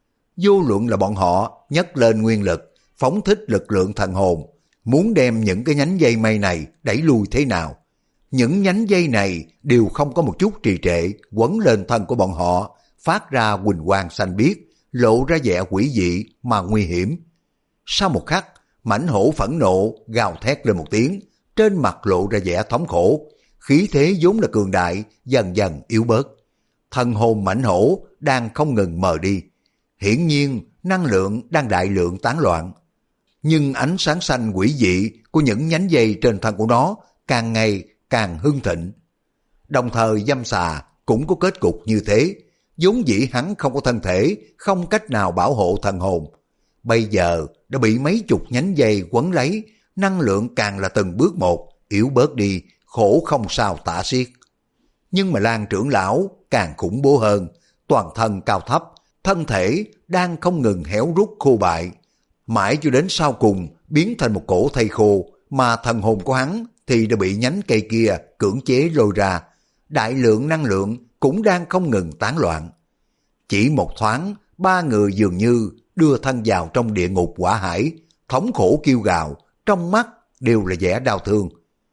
Vô luận là bọn họ nhấc lên nguyên lực, phóng thích lực lượng thần hồn, muốn đem những cái nhánh dây mây này đẩy lui thế nào. Những nhánh dây này đều không có một chút trì trệ, quấn lên thân của bọn họ, phát ra huỳnh quang xanh biếc, lộ ra vẻ quỷ dị mà nguy hiểm. Sau một khắc, mãnh hổ phẫn nộ gào thét lên một tiếng, trên mặt lộ ra vẻ thống khổ, khí thế vốn là cường đại dần dần yếu bớt. Thần hồn mãnh hổ đang không ngừng mờ đi, hiển nhiên năng lượng đang đại lượng tán loạn. Nhưng ánh sáng xanh quỷ dị của những nhánh dây trên thân của nó càng ngày càng hưng thịnh. Đồng thời dâm xà cũng có kết cục như thế, vốn dĩ hắn không có thân thể, không cách nào bảo hộ thần hồn. Bây giờ đã bị mấy chục nhánh dây quấn lấy, năng lượng càng là từng bước một, yếu bớt đi, khổ không sao tả xiết. Nhưng mà Lan trưởng lão càng khủng bố hơn, toàn thân cao thấp, thân thể đang không ngừng héo rút khô bại, mãi cho đến sau cùng biến thành một cổ thây khô, mà thần hồn của hắn thì đã bị nhánh cây kia cưỡng chế lôi ra, đại lượng năng lượng cũng đang không ngừng tán loạn. Chỉ một thoáng, ba người dường như đưa thân vào trong địa ngục hỏa hải, thống khổ kêu gào, trong mắt đều là vẻ đau thương.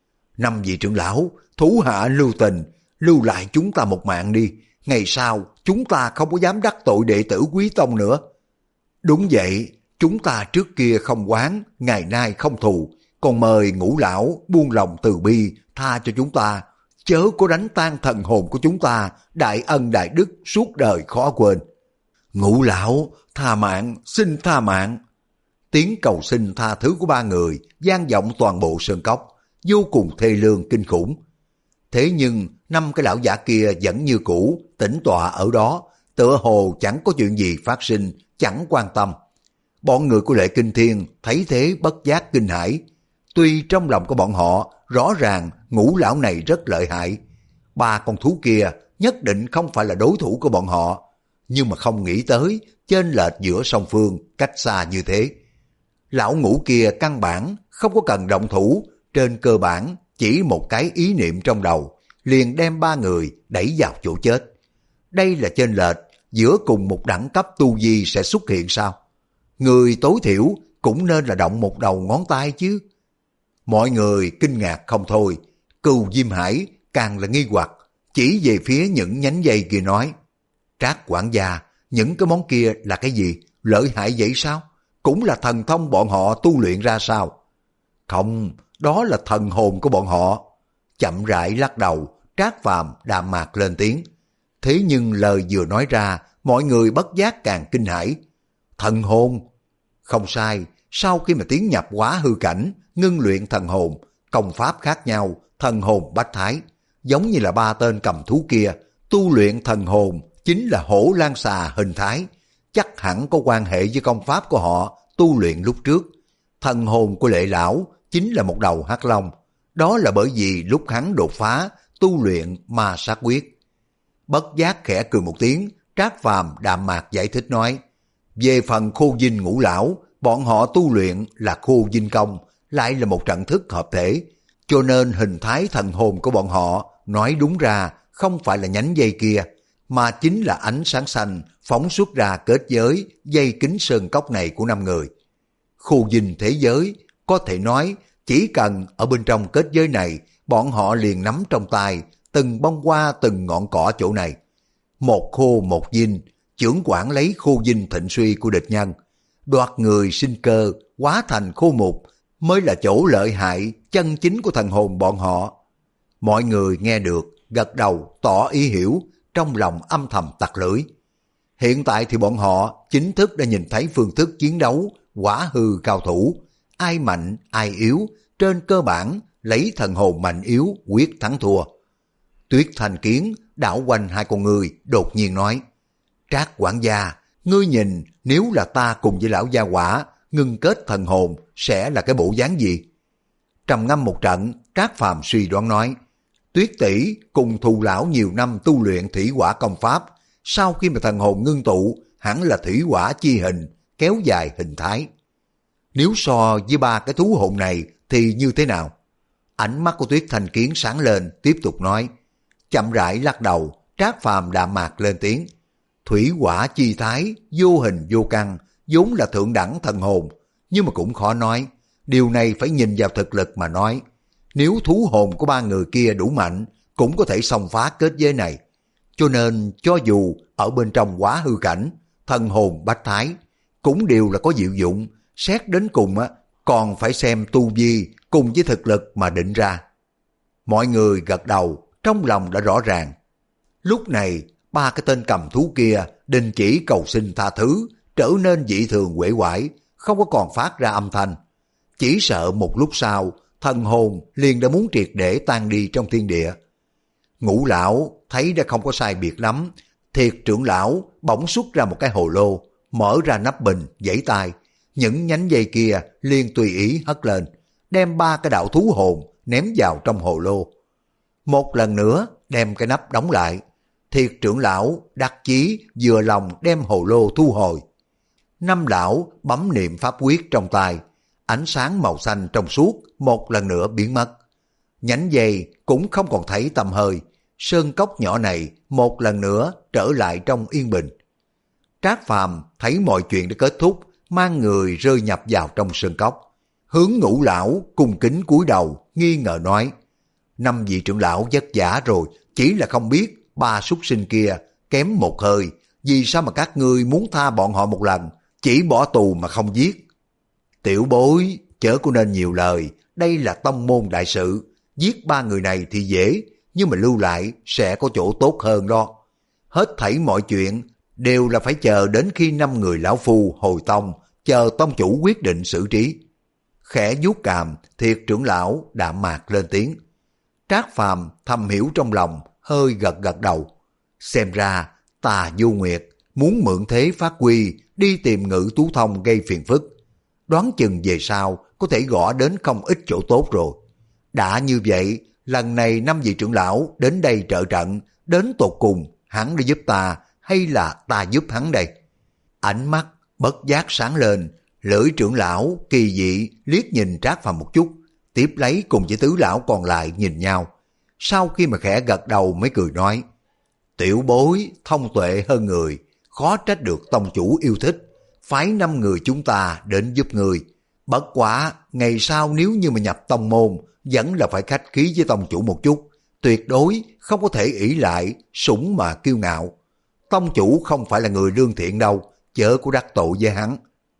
Năm vị trưởng lão, thủ hạ lưu tình, lưu lại chúng ta một mạng đi, ngày sau chúng ta không có dám đắc tội đệ tử Quý Tông nữa. Đúng vậy, chúng ta trước kia không oán, ngày nay không thù, còn mời Ngũ lão buông lòng từ bi, tha cho chúng ta, chớ có đánh tan thần hồn của chúng ta, đại ân đại đức suốt đời khó quên. Ngũ lão, tha mạng, xin tha mạng. Tiếng cầu xin tha thứ của ba người vang vọng toàn bộ sơn cốc, vô cùng thê lương kinh khủng. Thế nhưng năm cái lão giả kia vẫn như cũ, tĩnh tọa ở đó, tựa hồ chẳng có chuyện gì phát sinh, chẳng quan tâm. Bọn người của Lệ Kinh Thiên thấy thế bất giác kinh hãi. Tuy trong lòng của bọn họ rõ ràng Ngũ lão này rất lợi hại, ba con thú kia nhất định không phải là đối thủ của bọn họ, nhưng mà không nghĩ tới chênh lệch giữa song phương cách xa như thế. Lão Ngũ kia căn bản không có cần động thủ, trên cơ bản chỉ một cái ý niệm trong đầu liền đem ba người đẩy vào chỗ chết. Đây là chênh lệch giữa cùng một đẳng cấp tu vi sẽ xuất hiện sao? Người tối thiểu cũng nên là động một đầu ngón tay chứ. Mọi người kinh ngạc không thôi, Cừu Diêm Hải càng là nghi hoặc, chỉ về phía những nhánh dây kia nói: Trác quản gia, những cái món kia là cái gì? Lợi hại vậy sao? Cũng là thần thông bọn họ tu luyện ra sao? Không, đó là thần hồn của bọn họ. Chậm rãi lắc đầu, Trác Phàm đạm mạc lên tiếng. Thế nhưng lời vừa nói ra, mọi người bất giác càng kinh hãi. Thần hồn? Không sai, sau khi mà tiến nhập hóa hư cảnh, ngưng luyện thần hồn, công pháp khác nhau, thần hồn bách thái, giống như là ba tên cầm thú kia, tu luyện thần hồn chính là hổ lang xà hình thái, chắc hẳn có quan hệ với công pháp của họ tu luyện lúc trước. Thần hồn của Lệ lão chính là một đầu hắc long, đó là bởi vì lúc hắn đột phá tu luyện ma sát quyết. Bất giác khẽ cười một tiếng, Trác Phàm đạm mạc giải thích nói: về phần Khô Dinh Ngũ lão, bọn họ tu luyện là Khô Dinh công, lại là một trận thức hợp thể, cho nên hình thái thần hồn của bọn họ nói đúng ra không phải là nhánh dây kia, mà chính là ánh sáng xanh phóng xuất ra kết giới dây kính sơn cốc này của năm người. Khô Dinh thế giới, có thể nói chỉ cần ở bên trong kết giới này, bọn họ liền nắm trong tay từng bông hoa từng ngọn cỏ chỗ này. Một khô một dinh, chưởng quản lấy khô dinh thịnh suy của địch nhân, đoạt người sinh cơ, hóa thành khô mục, mới là chỗ lợi hại chân chính của thần hồn bọn họ. Mọi người nghe được, gật đầu tỏ ý hiểu, trong lòng âm thầm tặc lưỡi. Hiện tại thì bọn họ chính thức đã nhìn thấy phương thức chiến đấu quả hư cao thủ, ai mạnh ai yếu, trên cơ bản lấy thần hồn mạnh yếu quyết thắng thua. Tuyết Thành Kiến đảo quanh hai con người, đột nhiên nói: Trác quản gia, ngươi nhìn nếu là ta cùng với lão gia quả ngưng kết thần hồn sẽ là cái bộ dáng gì? Trầm ngâm một trận, Trác Phàm suy đoán nói: Tuyết tỷ cùng Thù lão nhiều năm tu luyện thủy hỏa công pháp, sau khi mà thần hồn ngưng tụ hẳn là thủy hỏa chi hình, kéo dài hình thái. Nếu so với ba cái thú hồn này thì như thế nào? Ánh mắt của Tuyết Thành Kiến sáng lên, tiếp tục nói. Chậm rãi lắc đầu, Trác Phàm đạm mạc lên tiếng: Thủy hỏa chi thái, vô hình vô căn, vốn là thượng đẳng thần hồn, nhưng mà cũng khó nói. Điều này phải nhìn vào thực lực mà nói. Nếu thú hồn của ba người kia đủ mạnh, cũng có thể xông phá kết giới này. Cho nên cho dù ở bên trong hóa hư cảnh, thần hồn bách thái, cũng đều là có diệu dụng, xét đến cùng á, còn phải xem tu vi cùng với thực lực mà định ra. Mọi người gật đầu, trong lòng đã rõ ràng. Lúc này, ba cái tên cầm thú kia đình chỉ cầu xin tha thứ, trở nên dị thường uể oải, không có còn phát ra âm thanh. Chỉ sợ một lúc sau, thần hồn liền đã muốn triệt để tan đi trong thiên địa. Ngũ lão thấy đã không có sai biệt lắm, Thiệt trưởng lão bỗng xuất ra một cái hồ lô, mở ra nắp bình, giãy tay, những nhánh dây kia liền tùy ý hất lên, đem ba cái đạo thú hồn ném vào trong hồ lô. Một lần nữa đem cái nắp đóng lại, Thiệt trưởng lão đắc chí vừa lòng đem hồ lô thu hồi. Năm lão bấm niệm pháp quyết trong tay, ánh sáng màu xanh trong suốt một lần nữa biến mất. Nhánh dây cũng không còn thấy tăm hơi, sơn cốc nhỏ này một lần nữa trở lại trong yên bình. Trác Phàm thấy mọi chuyện đã kết thúc, mang người rơi nhập vào trong sơn cốc. hướng Ngũ lão cung kính cúi đầu, nghi ngờ nói: năm vị trưởng lão vất vả rồi, chỉ là không biết ba súc sinh kia kém một hơi, vì sao mà các ngươi muốn tha bọn họ một lần, chỉ bỏ tù mà không giết? Tiểu bối, chớ có nên nhiều lời, đây là tông môn đại sự, giết ba người này thì dễ, nhưng mà lưu lại sẽ có chỗ tốt hơn đó. Hết thảy mọi chuyện đều là phải chờ đến khi năm người lão phu hồi tông, chờ tông chủ quyết định xử trí. Khẽ vuốt cằm, Thiệt trưởng lão đạm mạc lên tiếng. Trác Phàm thầm hiểu trong lòng, hơi gật gật đầu. Xem ra Tà Du Nguyệt muốn mượn thế phát huy, đi tìm Ngự Tú Thông gây phiền phức. Đoán chừng về sau có thể gõ đến không ít chỗ tốt rồi. Đã như vậy, lần này năm vị trưởng lão đến đây trợ trận, đến tột cùng hắn đã giúp ta hay là ta giúp hắn đây? Ánh mắt bất giác sáng lên, lưỡi trưởng lão kỳ dị liếc nhìn Trác Phàm một chút, tiếp lấy cùng với tứ lão còn lại nhìn nhau. Sau khi mà khẽ gật đầu mới cười nói: tiểu bối thông tuệ hơn người, khó trách được tông chủ yêu thích, phái năm người chúng ta đến giúp người. Bất quá ngày sau nếu như mà nhập tông môn, vẫn là phải khách khí với tông chủ một chút, tuyệt đối không có thể ỷ lại sủng mà kiêu ngạo. Tông chủ không phải là người lương thiện đâu, chớ có đắc tội với hắn.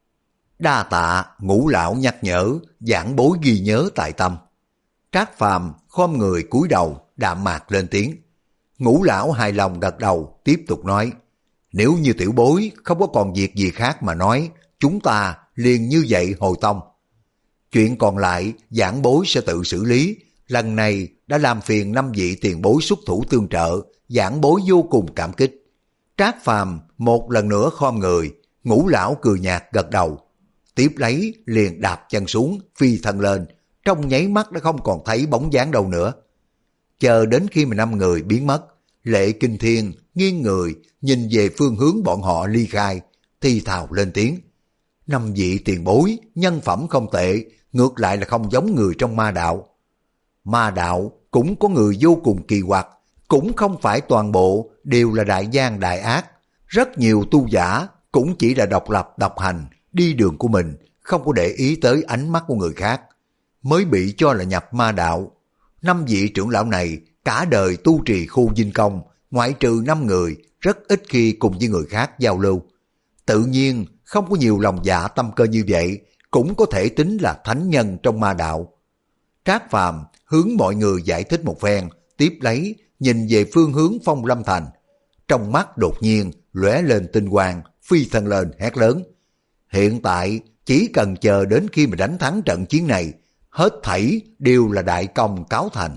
Đa tạ Ngũ lão nhắc nhở, giảng bối ghi nhớ tại tâm. Trác Phàm khom người cúi đầu, đạm mạc lên tiếng. Ngũ lão hài lòng gật đầu, tiếp tục nói: nếu như tiểu bối không có còn việc gì khác mà nói, chúng ta liền như vậy hồi tông. Chuyện còn lại giảng bối sẽ tự xử lý, lần này đã làm phiền năm vị tiền bối xuất thủ tương trợ, giảng bối vô cùng cảm kích. Trác Phàm một lần nữa khom người, Ngũ lão cười nhạt gật đầu, tiếp lấy liền đạp chân xuống, phi thân lên, trong nháy mắt đã không còn thấy bóng dáng đâu nữa. Chờ đến khi mà năm người biến mất, Lệ Kinh Thiên nghiêng người nhìn về phương hướng bọn họ ly khai, thì thào lên tiếng: năm vị tiền bối nhân phẩm không tệ, ngược lại là không giống người trong ma đạo. Ma đạo cũng có người vô cùng kỳ quặc, cũng không phải toàn bộ đều là đại gian đại ác. Rất nhiều tu giả cũng chỉ là độc lập độc hành, đi đường của mình, không có để ý tới ánh mắt của người khác, mới bị cho là nhập ma đạo. Năm vị trưởng lão này cả đời tu trì khu dinh công, ngoại trừ năm người, rất ít khi cùng với người khác giao lưu. Tự nhiên không có nhiều lòng dạ tâm cơ như vậy, cũng có thể tính là thánh nhân trong ma đạo. Trác Phàm hướng mọi người giải thích một phen, tiếp lấy nhìn về phương hướng Phong Lâm Thành. Trong mắt đột nhiên lóe lên tinh quang, phi thân lên hét lớn: hiện tại chỉ cần chờ đến khi mà đánh thắng trận chiến này, hết thảy đều là đại công cáo thành.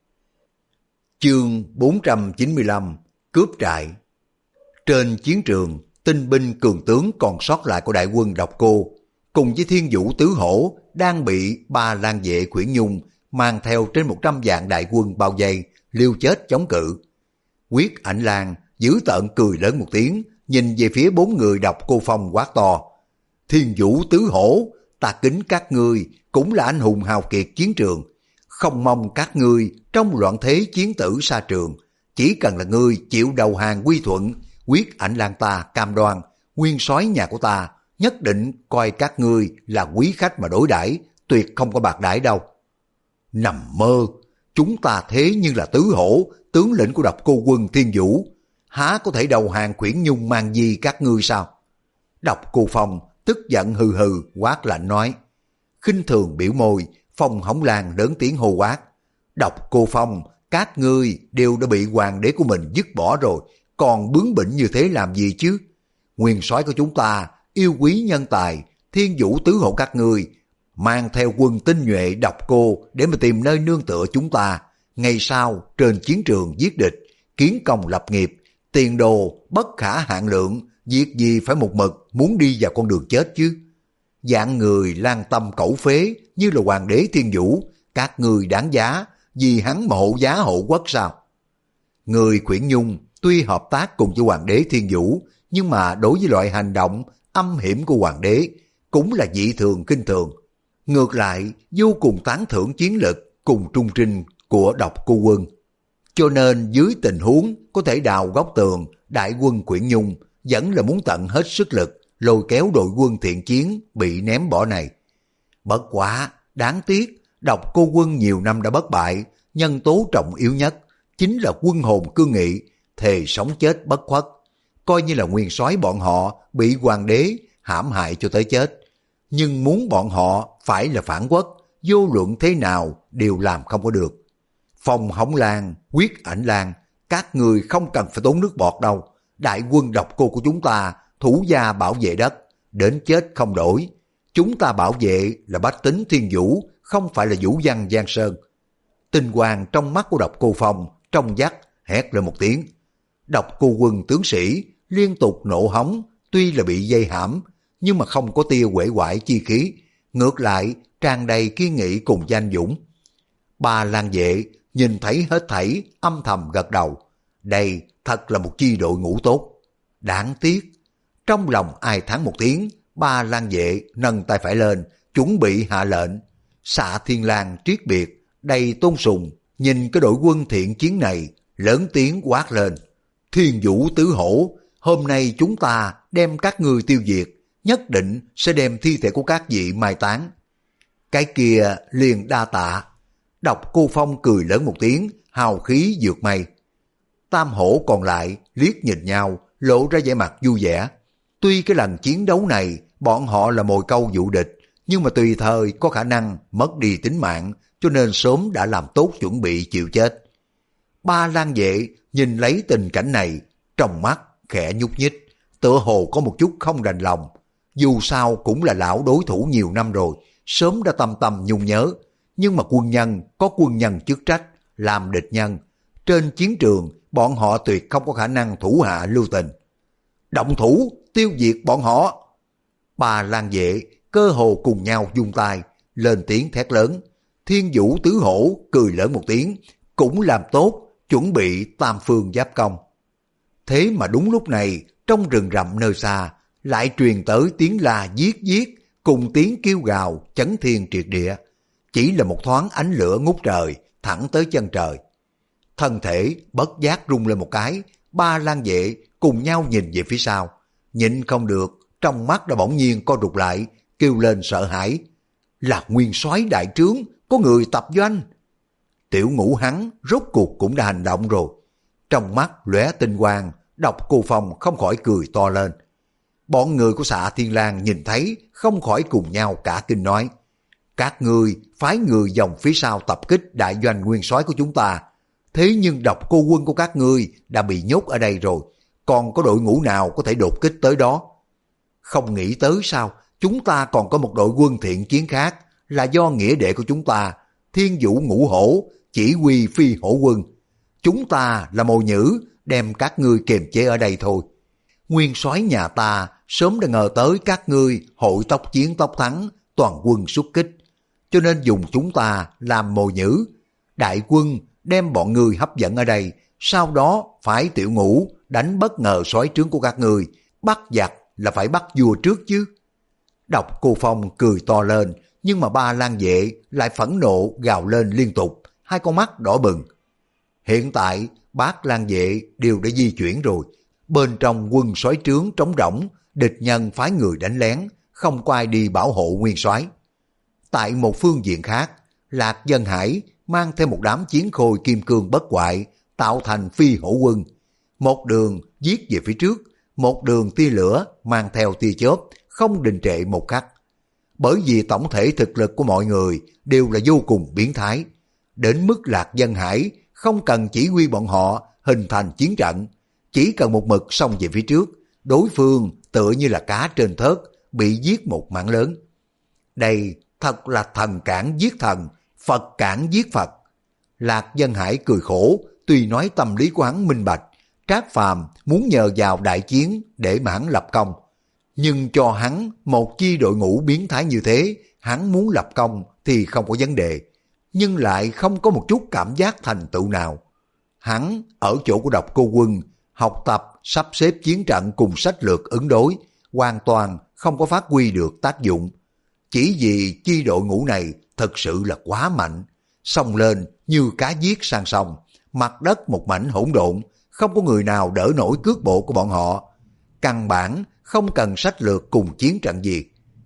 Chương bốn trăm chín mươi lăm Cướp trại. Trên chiến trường, tinh binh cường tướng còn sót lại của đại quân Độc Cô cùng với Thiên Vũ Tứ Hổ đang bị ba lang vệ Khuyển Nhung mang theo trên một trăm vạn đại quân bao vây, liều chết chống cự. Quyết Ảnh Lang dữ tợn cười lớn một tiếng, nhìn về phía bốn người Độc Cô Phong quát to: Thiên Vũ Tứ Hổ, ta kính các ngươi cũng là anh hùng hào kiệt chiến trường, không mong các ngươi trong loạn thế chiến tử xa trường, chỉ cần là ngươi chịu đầu hàng quy thuận, Quyết Ảnh Lang ta cam đoan, nguyên soái nhà của ta nhất định coi các ngươi là quý khách mà đối đãi, tuyệt không có bạc đãi đâu. Nằm mơ, chúng ta thế nhưng là Tứ Hổ, tướng lĩnh của Độc Cô quân Thiên Vũ, há có thể đầu hàng Khuyển Nhung mang gì các ngươi sao? Độc Cô Phong tức giận hừ hừ quát lạnh nói. Khinh thường biểu môi, Phong Hống Lang lớn tiếng hô quát: Độc Cô Phong, các ngươi đều đã bị hoàng đế của mình dứt bỏ rồi, còn bướng bỉnh như thế làm gì chứ? Nguyên soái của chúng ta yêu quý nhân tài, Thiên Vũ Tứ Hổ các ngươi mang theo quân tinh nhuệ Độc Cô để mà tìm nơi nương tựa chúng ta, ngày sau trên chiến trường giết địch, kiến công lập nghiệp, tiền đồ bất khả hạn lượng, việc gì phải một mực muốn đi vào con đường chết chứ? Dạng người lang tâm cẩu phế như là hoàng đế Thiên Vũ, các người đáng giá vì hắn mà hộ giá hộ quốc sao? Người Khuyển Nhung tuy hợp tác cùng với hoàng đế Thiên Vũ, nhưng mà đối với loại hành động âm hiểm của hoàng đế cũng là dị thường kinh thường. Ngược lại vô cùng tán thưởng chiến lực cùng trung trinh của Độc Cô quân. Cho nên dưới tình huống có thể đào góc tường, đại quân Khuyển Nhung vẫn là muốn tận hết sức lực lôi kéo đội quân thiện chiến bị ném bỏ này. Bất quá, đáng tiếc, Độc Cô Quân nhiều năm đã bất bại, nhân tố trọng yếu nhất chính là quân hồn cương nghị, thề sống chết bất khuất. Coi như là nguyên soái bọn họ bị hoàng đế hãm hại cho tới chết. Nhưng muốn bọn họ phải là phản quốc, vô luận thế nào đều làm không có được. Phong Hống Lan, Quyết Ảnh Lan, các người không cần phải tốn nước bọt đâu. Đại quân Độc Cô của chúng ta thủ gia bảo vệ đất, đến chết không đổi. Chúng ta bảo vệ là bách tính thiên vũ, không phải là vũ văn Giang Sơn. Tinh quang trong mắt của Độc Cô Phong trong vắt hét lên một tiếng. Độc Cô Quân tướng sĩ liên tục nộ hống, tuy là bị dây hãm nhưng mà không có tia uể oải chi khí, ngược lại tràn đầy kiên nghị cùng danh dũng. Ba Lang Vệ nhìn thấy hết thảy âm thầm gật đầu. Đây thật là một chi đội ngũ tốt. Đáng tiếc, trong lòng ai thắng một tiếng, Ba Lang Vệ nâng tay phải lên, chuẩn bị hạ lệnh. Xạ Thiên Lang triết biệt, đầy tôn sùng, nhìn cái đội quân thiện chiến này, lớn tiếng quát lên. Thiên Vũ Tứ Hổ, hôm nay chúng ta đem các ngươi tiêu diệt, nhất định sẽ đem thi thể của các vị mai táng. Cái kia liền đa tạ. Độc Cô Phong cười lớn một tiếng, hào khí vượt mây. Tam hổ còn lại liếc nhìn nhau, lộ ra vẻ mặt vui vẻ. Tuy cái lần chiến đấu này bọn họ là mồi câu dụ địch, nhưng mà tùy thời có khả năng mất đi tính mạng, cho nên sớm đã làm tốt chuẩn bị chịu chết. Ba Lang Vệ nhìn lấy tình cảnh này, trong mắt khẽ nhúc nhích, tựa hồ có một chút không đành lòng. Dù sao cũng là lão đối thủ nhiều năm rồi, sớm đã tâm tâm nhung nhớ. Nhưng mà quân nhân có quân nhân chức trách, làm địch nhân. Trên chiến trường, bọn họ tuyệt không có khả năng thủ hạ lưu tình. Động thủ, tiêu diệt bọn họ. Ba Lang Vệ cơ hồ cùng nhau vung tay, lên tiếng thét lớn. Thiên Vũ Tứ Hổ cười lớn một tiếng, cũng làm tốt, chuẩn bị tam phương giáp công. Thế mà đúng lúc này, trong rừng rậm nơi xa, lại truyền tới tiếng la giết giết, cùng tiếng kêu gào chấn thiên triệt địa. Chỉ là một thoáng ánh lửa ngút trời, thẳng tới chân trời. Thân thể bất giác rung lên một cái, Ba Lang Vệ cùng nhau nhìn về phía sau. Nhịn không được, trong mắt đã bỗng nhiên co rụt lại, kêu lên sợ hãi. Là nguyên soái đại trướng, có người tập doanh. Tiểu Ngũ hắn rốt cuộc cũng đã hành động rồi. Trong mắt lóe tinh quang, Độc Cô Phong không khỏi cười to lên. Bọn người của Xạ Thiên Lang nhìn thấy không khỏi cùng nhau cả kinh nói. Các ngươi phái người dòng phía sau tập kích đại doanh nguyên soái của chúng ta. Thế nhưng Độc Cô Quân của các ngươi đã bị nhốt ở đây rồi. Còn có đội ngũ nào có thể đột kích tới đó? Không nghĩ tới sao, chúng ta còn có một đội quân thiện chiến khác, là do nghĩa đệ của chúng ta, Thiên Vũ Ngũ Hổ, chỉ huy phi hổ quân. Chúng ta là mồi nhữ, đem các ngươi kiềm chế ở đây thôi. Nguyên soái nhà ta sớm đã ngờ tới các ngươi hội tốc chiến tốc thắng, toàn quân xuất kích, cho nên dùng chúng ta làm mồi nhữ. Đại quân đem bọn ngươi hấp dẫn ở đây, sau đó phải Tiểu Ngũ đánh bất ngờ soái trướng của các ngươi, bắt giặc là phải bắt vua trước chứ. Độc Cô Phong cười to lên, nhưng mà Ba Lang Vệ lại phẫn nộ gào lên liên tục, hai con mắt đỏ bừng. Hiện tại Bát Lang Vệ đều đã di chuyển rồi, bên trong quân soái trướng trống rỗng, địch nhân phái người đánh lén, không có ai đi bảo hộ nguyên soái. Tại một phương diện khác, Lạc Dân Hải mang theo một đám chiến khôi kim cương bất hoại, tạo thành phi hổ quân. Một đường giết về phía trước, một đường tia lửa mang theo tia chớp, không đình trệ một khắc. Bởi vì tổng thể thực lực của mọi người đều là vô cùng biến thái, đến mức Lạc Dân Hải không cần chỉ huy bọn họ hình thành chiến trận, chỉ cần một mực xông về phía trước, đối phương tựa như là cá trên thớt, bị giết một mảng lớn. Đây thật là thần cản giết thần, Phật cản giết Phật. Lạc Dân Hải cười khổ, tuy nói tâm lý của hắn minh bạch, Trác Phàm muốn nhờ vào đại chiến để mà hắn lập công. Nhưng cho hắn một chi đội ngũ biến thái như thế, hắn muốn lập công thì không có vấn đề, nhưng lại không có một chút cảm giác thành tựu nào. Hắn ở chỗ của Độc Cô Quân, học tập, sắp xếp chiến trận cùng sách lược ứng đối, hoàn toàn không có phát huy được tác dụng. Chỉ vì chi đội ngũ này thật sự là quá mạnh, xông lên như cá giết sang sông, mặt đất một mảnh hỗn độn, không có người nào đỡ nổi cước bộ của bọn họ. Căn bản không cần sách lược cùng chiến trận gì.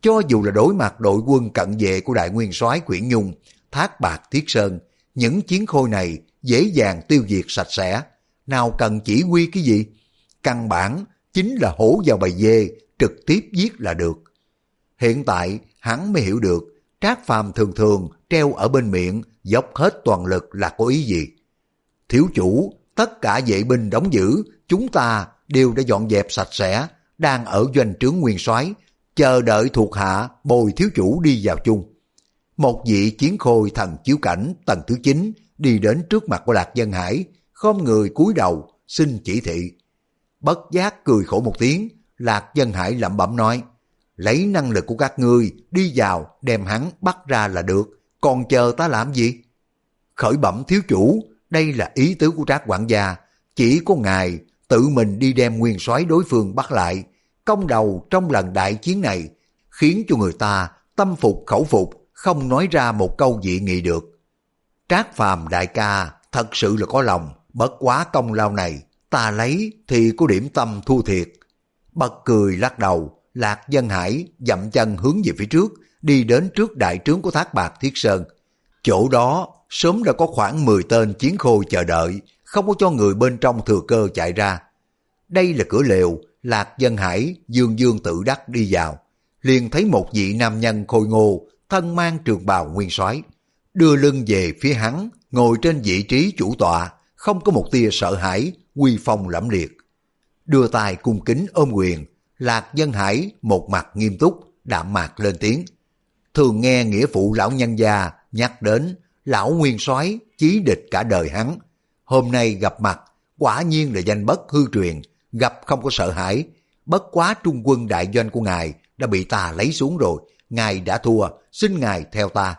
Cho dù là đối mặt đội quân cận vệ của đại nguyên soái Quyển Nhung, Thác Bạt Thiết Sơn, những chiến khôi này dễ dàng tiêu diệt sạch sẽ. Nào cần chỉ huy cái gì? Căn bản chính là hổ vào bầy dê, trực tiếp giết là được. Hiện tại hắn mới hiểu được Trác Phàm thường thường treo ở bên miệng, dốc hết toàn lực là có ý gì. Thiếu chủ, tất cả vệ binh đóng giữ, chúng ta đều đã dọn dẹp sạch sẽ, đang ở doanh trướng nguyên soái, chờ đợi thuộc hạ bồi thiếu chủ đi vào chung. Một vị chiến khôi thần chiếu cảnh tầng thứ chín đi đến trước mặt của Lạc Dân Hải, khom người cúi đầu xin chỉ thị. Bất giác cười khổ một tiếng, Lạc Dân Hải lẩm bẩm nói: lấy năng lực của các ngươi đi vào đem hắn bắt ra là được, còn chờ ta làm gì? Khởi bẩm thiếu chủ, đây là ý tứ của Trác quản gia, chỉ có ngài tự mình đi đem nguyên soái đối phương bắt lại. Công đầu trong lần đại chiến này khiến cho người ta tâm phục khẩu phục, không nói ra một câu dị nghị được. Trác Phàm đại ca thật sự là có lòng, bất quá công lao này ta lấy thì có điểm tâm thua thiệt. Bật cười lắc đầu, Lạc Dân Hải dậm chân hướng về phía trước, đi đến trước đại trướng của Thác Bạt Thiết Sơn. Chỗ đó sớm đã có khoảng mười tên chiến khôi chờ đợi, không có cho người bên trong thừa cơ chạy ra. Đây là cửa lều, Lạc Dân Hải dương dương tự đắc đi vào, liền thấy một vị nam nhân khôi ngô, thân mang trường bào nguyên soái, đưa lưng về phía hắn, ngồi trên vị trí chủ tọa, không có một tia sợ hãi, uy phong lẫm liệt. Đưa tay cung kính ôm quyền, Lạc Dân Hải một mặt nghiêm túc, đạm mạc lên tiếng. Thường nghe nghĩa phụ lão nhân gia nhắc đến lão nguyên soái chí địch cả đời hắn, hôm nay gặp mặt quả nhiên là danh bất hư truyền, gặp không có sợ hãi. Bất quá trung quân đại doanh của ngài đã bị ta lấy xuống rồi, ngài đã thua, xin ngài theo ta.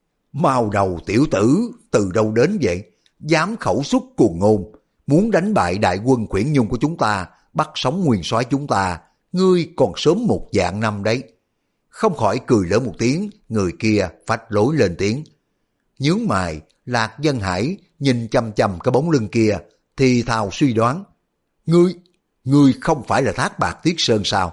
Mau đầu tiểu tử, từ đâu đến vậy? Dám khẩu xuất cuồng ngôn, muốn đánh bại đại quân Quyển Nhung của chúng ta, bắt sống nguyên soái chúng ta, ngươi còn sớm một vạn năm đấy. Không khỏi cười lớn một tiếng, người kia phách lối lên tiếng. Nhướng mày, Lạc Dân Hải nhìn chăm chăm cái bóng lưng kia, thì thào suy đoán. Ngươi, ngươi không phải là Thác Bạt Thiết Sơn sao?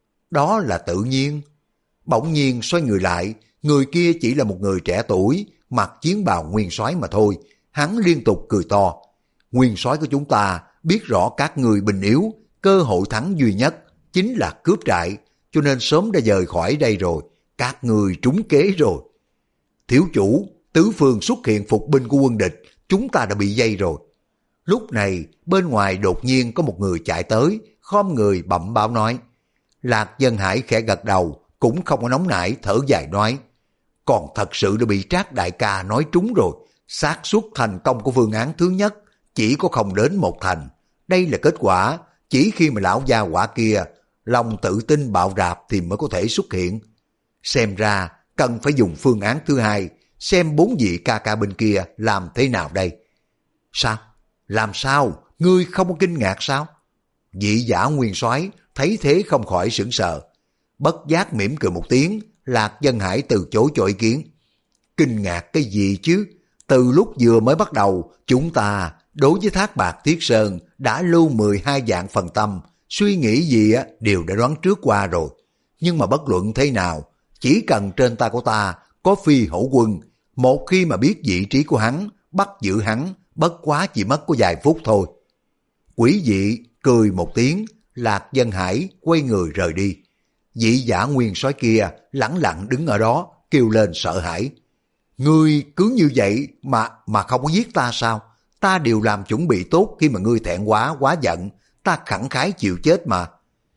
Đó là tự nhiên. Bỗng nhiên xoay người lại, người kia chỉ là một người trẻ tuổi, mặc chiến bào nguyên soái mà thôi. Hắn liên tục cười to. Nguyên soái của chúng ta biết rõ các người bình yếu, cơ hội thắng duy nhất chính là cướp trại, cho nên sớm đã rời khỏi đây rồi. Các người trúng kế rồi. Thiếu chủ, tứ phương xuất hiện phục binh của quân địch, chúng ta đã bị dây rồi. Lúc này bên ngoài đột nhiên có một người chạy tới, khom người bẩm báo nói. Lạc Dân Hải khẽ gật đầu, cũng không có nóng nảy, thở dài nói. Còn thật sự đã bị Trác đại ca nói trúng rồi, xác suất thành công của phương án thứ nhất chỉ có không đến một thành. Đây là kết quả chỉ khi mà lão gia quả kia lòng tự tin bạo rạp thì mới có thể xuất hiện. Xem ra cần phải dùng phương án thứ hai, xem bốn vị ca ca bên kia làm thế nào đây. Sao? Làm sao? Ngươi không có kinh ngạc sao? Vị giả nguyên soái thấy thế không khỏi sửng sờ. Bất giác mỉm cười một tiếng, Lạc Dân Hải từ chối cho ý kiến. Kinh ngạc cái gì chứ? Từ lúc vừa mới bắt đầu, chúng ta đối với Thác Bạt Thiết Sơn đã lưu mười hai vạn phần tâm, suy nghĩ gì á đều đã đoán trước qua rồi. Nhưng mà bất luận thế nào, chỉ cần trên tay của ta có phi hổ quân, một khi mà biết vị trí của hắn, bắt giữ hắn, bất quá chỉ mất có vài phút thôi. Quỷ dị cười một tiếng, Lạc Dân Hải quay người rời đi. Vị giả nguyên soái kia lẳng lặng đứng ở đó, kêu lên sợ hãi. Ngươi cứ như vậy mà mà không có giết ta sao? Ta đều làm chuẩn bị tốt, khi mà ngươi thẹn quá quá giận, ta khẳng khái chịu chết mà.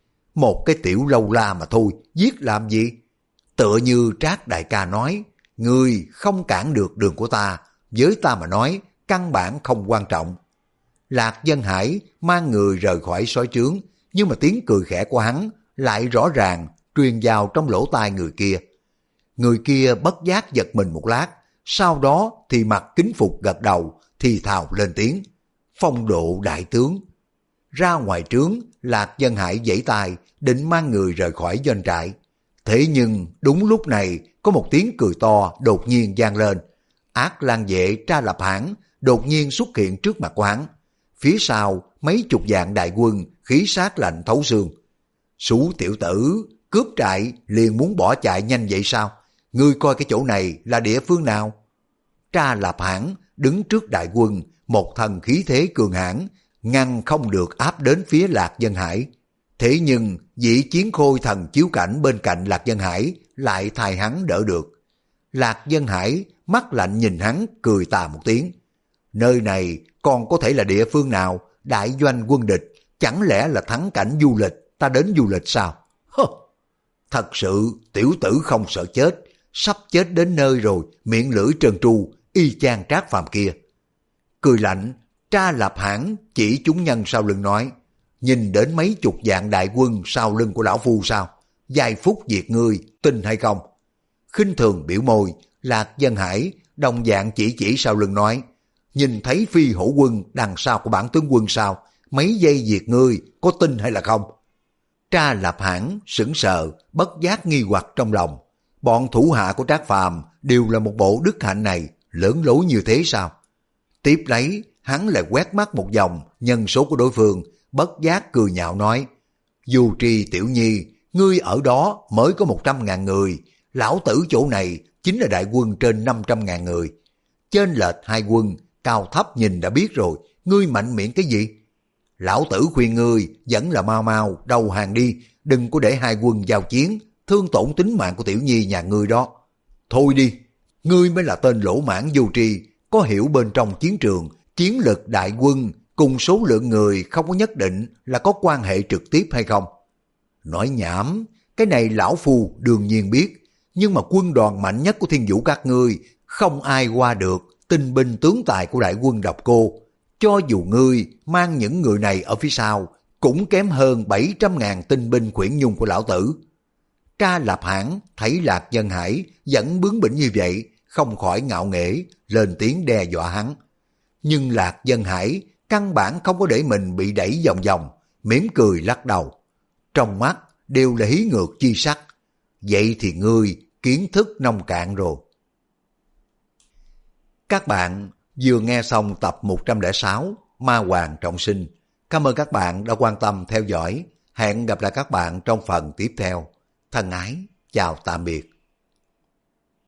Một cái tiểu lâu la mà thôi, giết làm gì? Tựa như Trác đại ca nói, ngươi không cản được đường của ta, với ta mà nói, căn bản không quan trọng. Lạc Dân Hải mang người rời khỏi sói trướng, nhưng mà tiếng cười khẽ của hắn lại rõ ràng truyền vào trong lỗ tai người kia. Người kia bất giác giật mình một lát, sau đó thì mặc kính phục gật đầu, thì thào lên tiếng. Phong độ đại tướng. Ra ngoài trướng, Lạc Dân Hải giãy tay, định mang người rời khỏi doanh trại. Thế nhưng đúng lúc này có một tiếng cười to đột nhiên vang lên. Ác Lang vệ Tra Lập Hãn đột nhiên xuất hiện trước mặt của hắn. Phía sau mấy chục vạn đại quân, khí sát lạnh thấu xương. Sú tiểu tử, cướp trại liền muốn bỏ chạy nhanh vậy sao? Ngươi coi cái chỗ này là địa phương nào? Tra Lạp Hãn đứng trước đại quân, một thần khí thế cường hãn, ngăn không được áp đến phía Lạc Dân Hải. Thế nhưng vị chiến khôi thần chiếu cảnh bên cạnh Lạc Dân Hải lại thay hắn đỡ được. Lạc Dân Hải mắt lạnh nhìn hắn cười tà một tiếng. Nơi này còn có thể là địa phương nào? Đại doanh quân địch, chẳng lẽ là thắng cảnh du lịch, ta đến du lịch sao? Hơ, thật sự tiểu tử không sợ chết, sắp chết đến nơi rồi, miệng lưỡi trơn tru, y chang Trác Phàm kia. Cười lạnh, Tra Lạp Hãn chỉ chúng nhân sau lưng nói, nhìn đến mấy chục vạn đại quân sau lưng của lão phu sao? Vài phút diệt ngươi, tin hay không? Khinh thường biểu môi, Lạc Dân Hải đồng dạng chỉ chỉ sau lưng nói, nhìn thấy phi hổ quân đằng sau của bản tướng quân sao? Mấy giây diệt ngươi, có tin hay là không? Tra Lạp Hãn sững sờ, bất giác nghi hoặc trong lòng. Bọn thủ hạ của Trác Phàm đều là một bộ đức hạnh này, lớn lối như thế sao? Tiếp lấy, hắn lại quét mắt một vòng nhân số của đối phương, bất giác cười nhạo nói, Du Tri tiểu nhi, ngươi ở đó mới có một trăm ngàn người, lão tử chỗ này chính là đại quân trên năm trăm ngàn người. Chênh lệch hai quân, cao thấp nhìn đã biết rồi, ngươi mạnh miệng cái gì? Lão tử khuyên ngươi vẫn là mau mau đầu hàng đi, đừng có để hai quân giao chiến, thương tổn tính mạng của tiểu nhi nhà ngươi đó. Thôi đi, ngươi mới là tên lỗ mãn Du Tri, có hiểu bên trong chiến trường, chiến lực đại quân cùng số lượng người không có nhất định là có quan hệ trực tiếp hay không? Nói nhảm, cái này lão phu đương nhiên biết, nhưng mà quân đoàn mạnh nhất của Thiên Vũ các ngươi không ai qua được tinh binh tướng tài của đại quân Độc Cô. Cho dù ngươi mang những người này ở phía sau, cũng kém hơn bảy trăm ngàn tinh binh Khuyển Nhung của lão tử. Tra Lạp Hãn thấy Lạc Dân Hải vẫn bướng bỉnh như vậy, không khỏi ngạo nghễ, lên tiếng đe dọa hắn. Nhưng Lạc Dân Hải căn bản không có để mình bị đẩy vòng vòng, mỉm cười lắc đầu. Trong mắt đều là hí ngược chi sắc. Vậy thì ngươi kiến thức nông cạn rồi. Các bạn vừa nghe xong tập một trăm lẻ sáu Ma Hoàng Trọng Sinh. Cảm ơn các bạn đã quan tâm theo dõi. Hẹn gặp lại các bạn trong phần tiếp theo. Thân ái, chào tạm biệt.